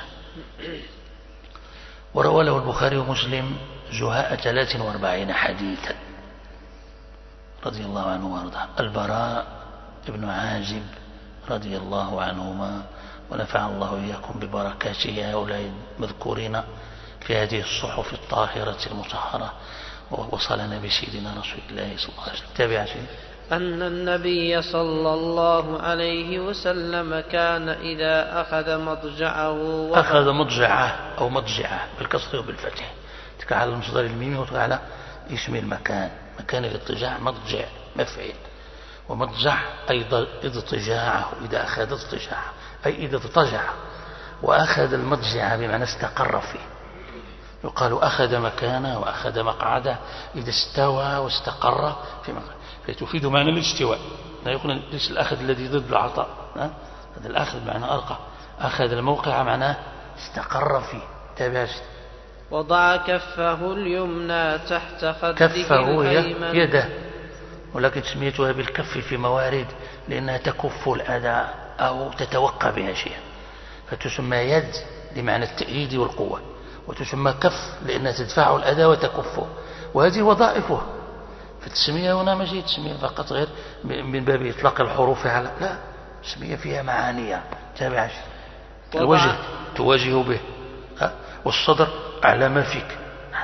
وروى له البخاري ومسلم زهاء 43 حديثا رضي الله عنه وارضاه. البراء ابن عازب رضي الله عنهما، ونفع الله إياكم ببركاته هؤلاء المذكورين في هذه الصحف الطاهرة المطهرة، ووصلنا بسيدنا رسول الله صلى الله عليه وسلم. تابع شيء. أن النبي صلى الله عليه وسلم كان إذا أخذ مضجعه أو مضجعه بالكسر وبالفتح، تكا على المصدر الميمي وتكا على اسم المكان، مكان الاضطجاع مضجع مفعل، ومضجع أيضا اضطجاعه، إذا أخذ اضطجاعه أي إذا اضطجع، وأخذ المضجع بمعنى استقر فيه. يقال أخذ مكانه وأخذ مقعده إذا استوى واستقر في مكانه، فتفيد معنى الاستواء. لا يقول ليس الأخذ الذي ضد العطاء، هذا الأخذ معنى أرقى. أخذ الموقع معناه استقر فيه. تابع. وضع كفه اليمنى تحت خده كفه الأيمن، يده، ولكن سميتها بالكف في موارد لأنها تكف الأذى أو تتوقع بها شيئا، فتسمى يد لمعنى التأييد والقوة. وتسمى كف لأنها تدفع الأذى وتكفه، وهذه وظائفه. فالتسمية هنا ماشي تسمية فقط غير من باب إطلاق الحروف على، لا، تسمية فيها معاني تابعة. الوجه تواجه به، والصدر على ما فيك.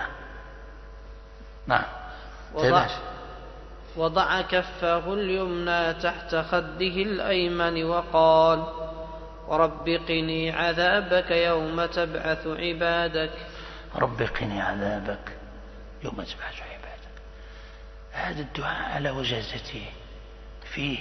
نعم. وضع كفه اليمنى تحت خده الأيمن وقال: رب قني عذابك يوم تبعث عبادك. رب قني عذابك يوم تبعث عبادك. هذا الدعاء على وجازته فيه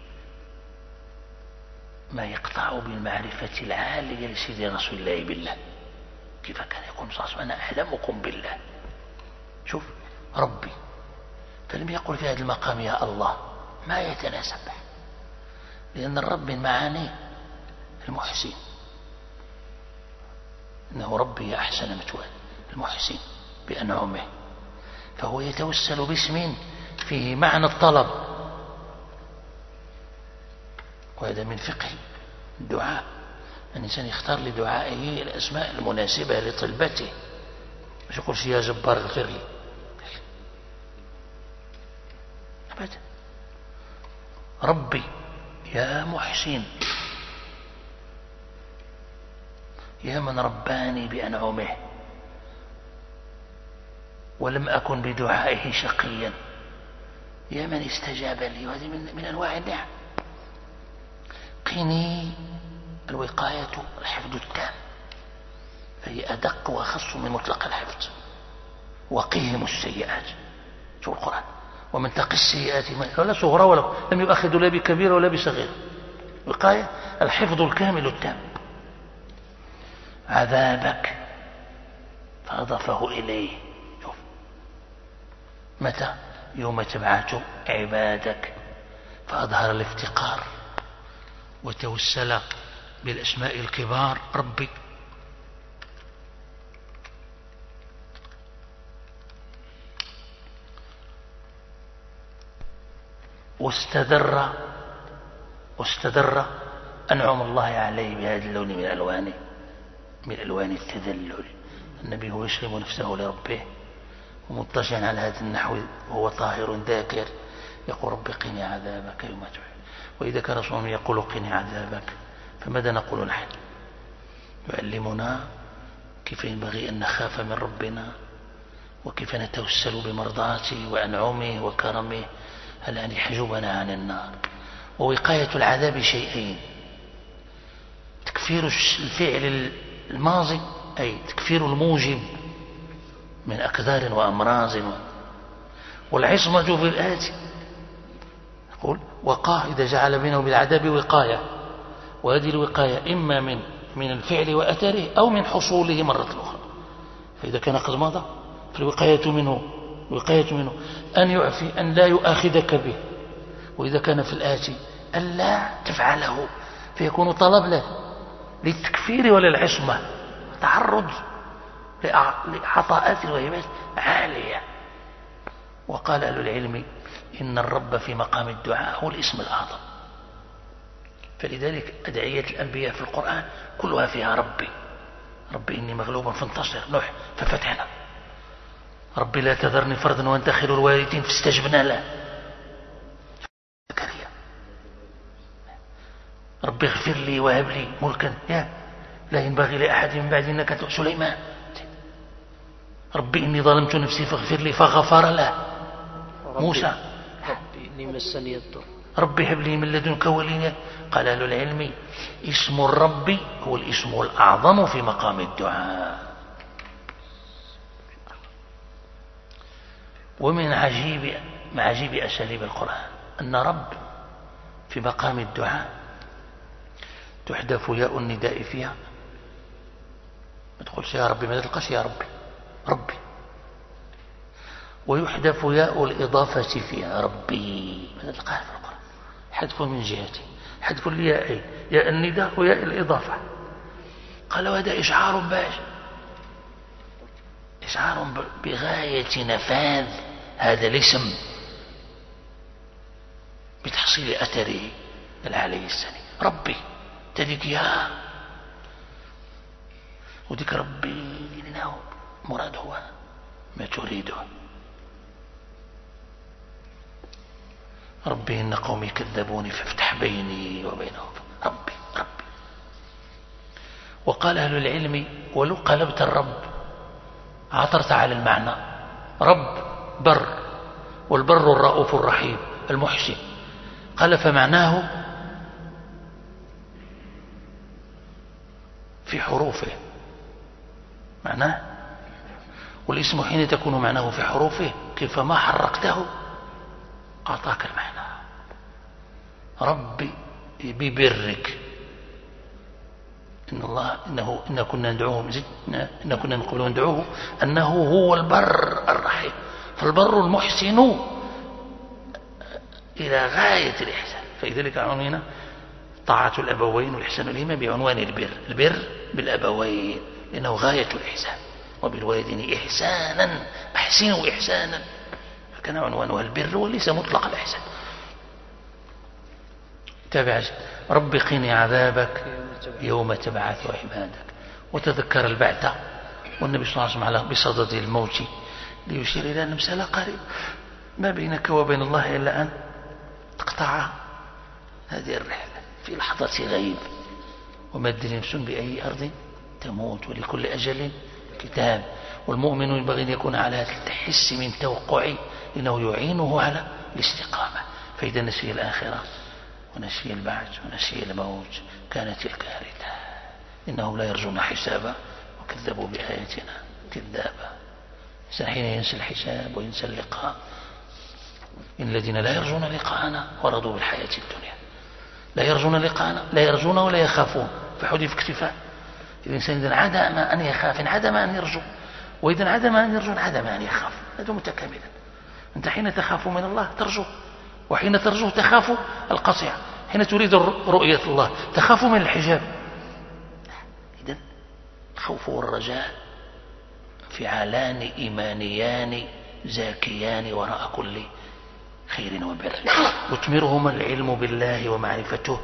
ما يقطع بالمعرفة العالية لسيدنا رسول الله بالله. كيف كان يقول صلى الله عليه وسلم: أنا أعلمكم بالله. شوف، ربي، فلم يقل في هذا المقام يا الله، ما يتناسب، لأن الرب من معاني المحسن، إنه ربي أحسن مثواه، المحسن بأنعمه، فهو يتوسل باسم فيه معنى الطلب، وهذا من فقه الدعاء. الإنسان يختار لدعائه الأسماء المناسبة لطلبته، مش يقولش يا جبار اغفر لي أبدا. ربي يا محسن، يا من رباني بأنعمه ولم أكن بدعائه شقيا، يا من استجاب لي، وهذه من أنواع النعم. قني، الوقاية الحفظ التام، فهي أدق وأخص من مطلق الحفظ. وقهم السيئات، شوف القرآن: ومن تق السيئات ولا صغرى ولا لم يؤخذ لا بكبير ولا بصغير. وقاية الحفظ الكامل التام. عذابك، فأضافه إليه. شوف، متى؟ يوم تبعث عبادك، فأظهر الافتقار وتوسل بالأسماء الكبار. ربي، واستدر أنعم الله عليه بهذا اللون من ألوان التذلل. النبي هو يسلم نفسه لربه ومضطجعا على هذا النحو وهو طاهر ذاكر، يقول: رب قني عذابك يوم تبعث. وإذا كان رسول يقول قني عذابك، فماذا نقول نحن؟ يعلمنا كيف ينبغي أن نخاف من ربنا، وكيف نتوسل بمرضاته وأنعمه وكرمه على أن يحجبنا عن النار. ووقاية العذاب شيئين: تكفير الفعل الماضي، أي تكفير الموجب من أقدار وأمراض، والعصمة في الآتي. يقول: وقاه، إذا جعل بينه بالعذاب وقاية، وهذه الوقاية إما من الفعل وأثره أو من حصوله مرة أخرى. فإذا كان قد مضى فالوقاية منه أن يعفي، أن لا يؤاخذك به. وإذا كان في الآتي أن لا تفعله، فيكون طلب له للتكفير وللعصمة، تعرض لعطاءات الوهبات عالية. وقال أهل العلم إن الرب في مقام الدعاء هو الاسم الأعظم، فلذلك أدعية الأنبياء في القرآن كلها فيها ربي. ربي إني مغلوب فانتصر، نوح ففتحنا. ربي لا تذرني فردا وأنت خير الوارثين فاستجبنا له. زكريا: ربي اغفر لي وهب لي ملكا لا ينبغي لأحد من بعدي إنك أنت. سليمان: ربي إني ظلمت نفسي فاغفر لي فغفر له. موسى: ربي إني مسني الضر. ربي هب لي من لدنك وليا. قال أهل العلم اسم الرب هو الاسم الأعظم في مقام الدعاء. ومن عجيب أساليب القرآن أن رب في مقام الدعاء تحذف ياء النداء فيها. ما تقولش يا ربي، ما تلقاش يا ربي. ويحذف ياء الإضافة فيها، ربي، ما تلقاها في القرآن. حذف من جهته، حذف الياء، ياء النداء وياء الإضافة. قال: وهذا إشعار باش، إشعار بغاية نفاذ هذا الاسم بتحصيل أثره العلي السني. ربي تديك يا وديك ربي لناه المراد هو ما تريده. ربي إن قومي كذبوني فافتح بيني وبينهم. ربي ربي. وقال أهل العلم ولو قلبت الرب عثرت على المعنى. رب بر، والبر الرؤوف الرحيم المحسن. قال فمعناه في حروفه، معناه، والاسم حين تكون معناه في حروفه كيفما حركته أعطاك المعنى. ربي ببرك، إن كنا ندعوه إن كنا نقول ندعوه أنه هو البر الرحيم. فالبر المحسن إلى غاية الإحسان. فلذلك عنوان طاعة الأبوين والإحسان إليهما بعنوان البر. البر بالأبوين لأنه غاية الإحسان، وبالوالدين إحسانا أحسنوا إحسانا، كان عنوانها البر وليس مطلق الإحسان. تابع رب قني عذابك يوم تبعث عبادك. وتذكر البعث والنبي صلى الله عليه وسلم بصدد الموت ليشير إلى أن المسألة قريب، ما بينك وبين الله إلا أن تقطع هذه الرحلة في لحظة غيب. وما تدري نفس بأي أرض تموت، ولكل أجل كتاب. والمؤمن ينبغي أن يكون على هذا التحس من توقعه، لأنه يعينه على الاستقامة. فإذا نسي الآخرة ونسي البعث ونسي الموت كانت تلك كارثة. إنهم لا يرجون حسابا وكذبوا بآياتنا كذابا. حين ينسى الحساب وينسى اللقاء. إن الذين لا يرجون لقاءنا ورضوا بالحياة الدنيا. لا يرجون لقاءنا، لا يرجون ولا يخافون، فحذف اكتفاء. الإنسان إذا انعدم أن يخاف انعدم أن يرجو، وإذا انعدم أن يرجو انعدم أن يخاف. هذا متكاملا. أنت حين تخاف من الله ترجو، وحين ترجو تخاف القطيع. حين تريد رؤية الله تخاف من الحجاب. إذن الخوف والرجاء فعالان إيمانيان زاكيان وراء كل خير وبر، يثمرهما العلم بالله ومعرفته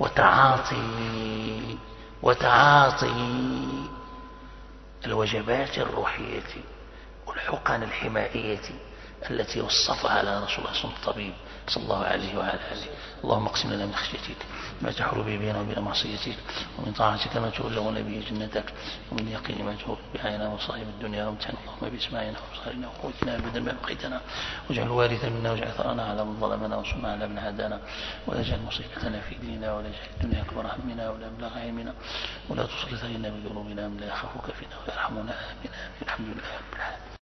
وتعاطي الوجبات الروحية والحقن الحمائية التي وصفها لنا رسول الله الطبيب صلى الله عليه وعلى آله. اللهم اقسم لنا من خشيتك ما تحول به بيننا وبين معصيتك، ومن طاعتك ما تبلغنا به جنتك، ومن يقين ما تهون به علينا مصائب الدنيا، وامتعنا اللهم باسماعنا وابصارنا وقوتنا ابدا ما بقيتنا، واجعل الوارث منا واجعل ثارنا على من ظلمنا وانصرنا على من عادانا، ولا تجعل مصيبتنا في ديننا، ولا تجعل الدنيا اكبر همنا ولا مبلغ علمنا، ولا تسلط علينا بذنوبنا من لا يخافك فينا ولا يرحمنا. امين. الحمد لله رب العالمين.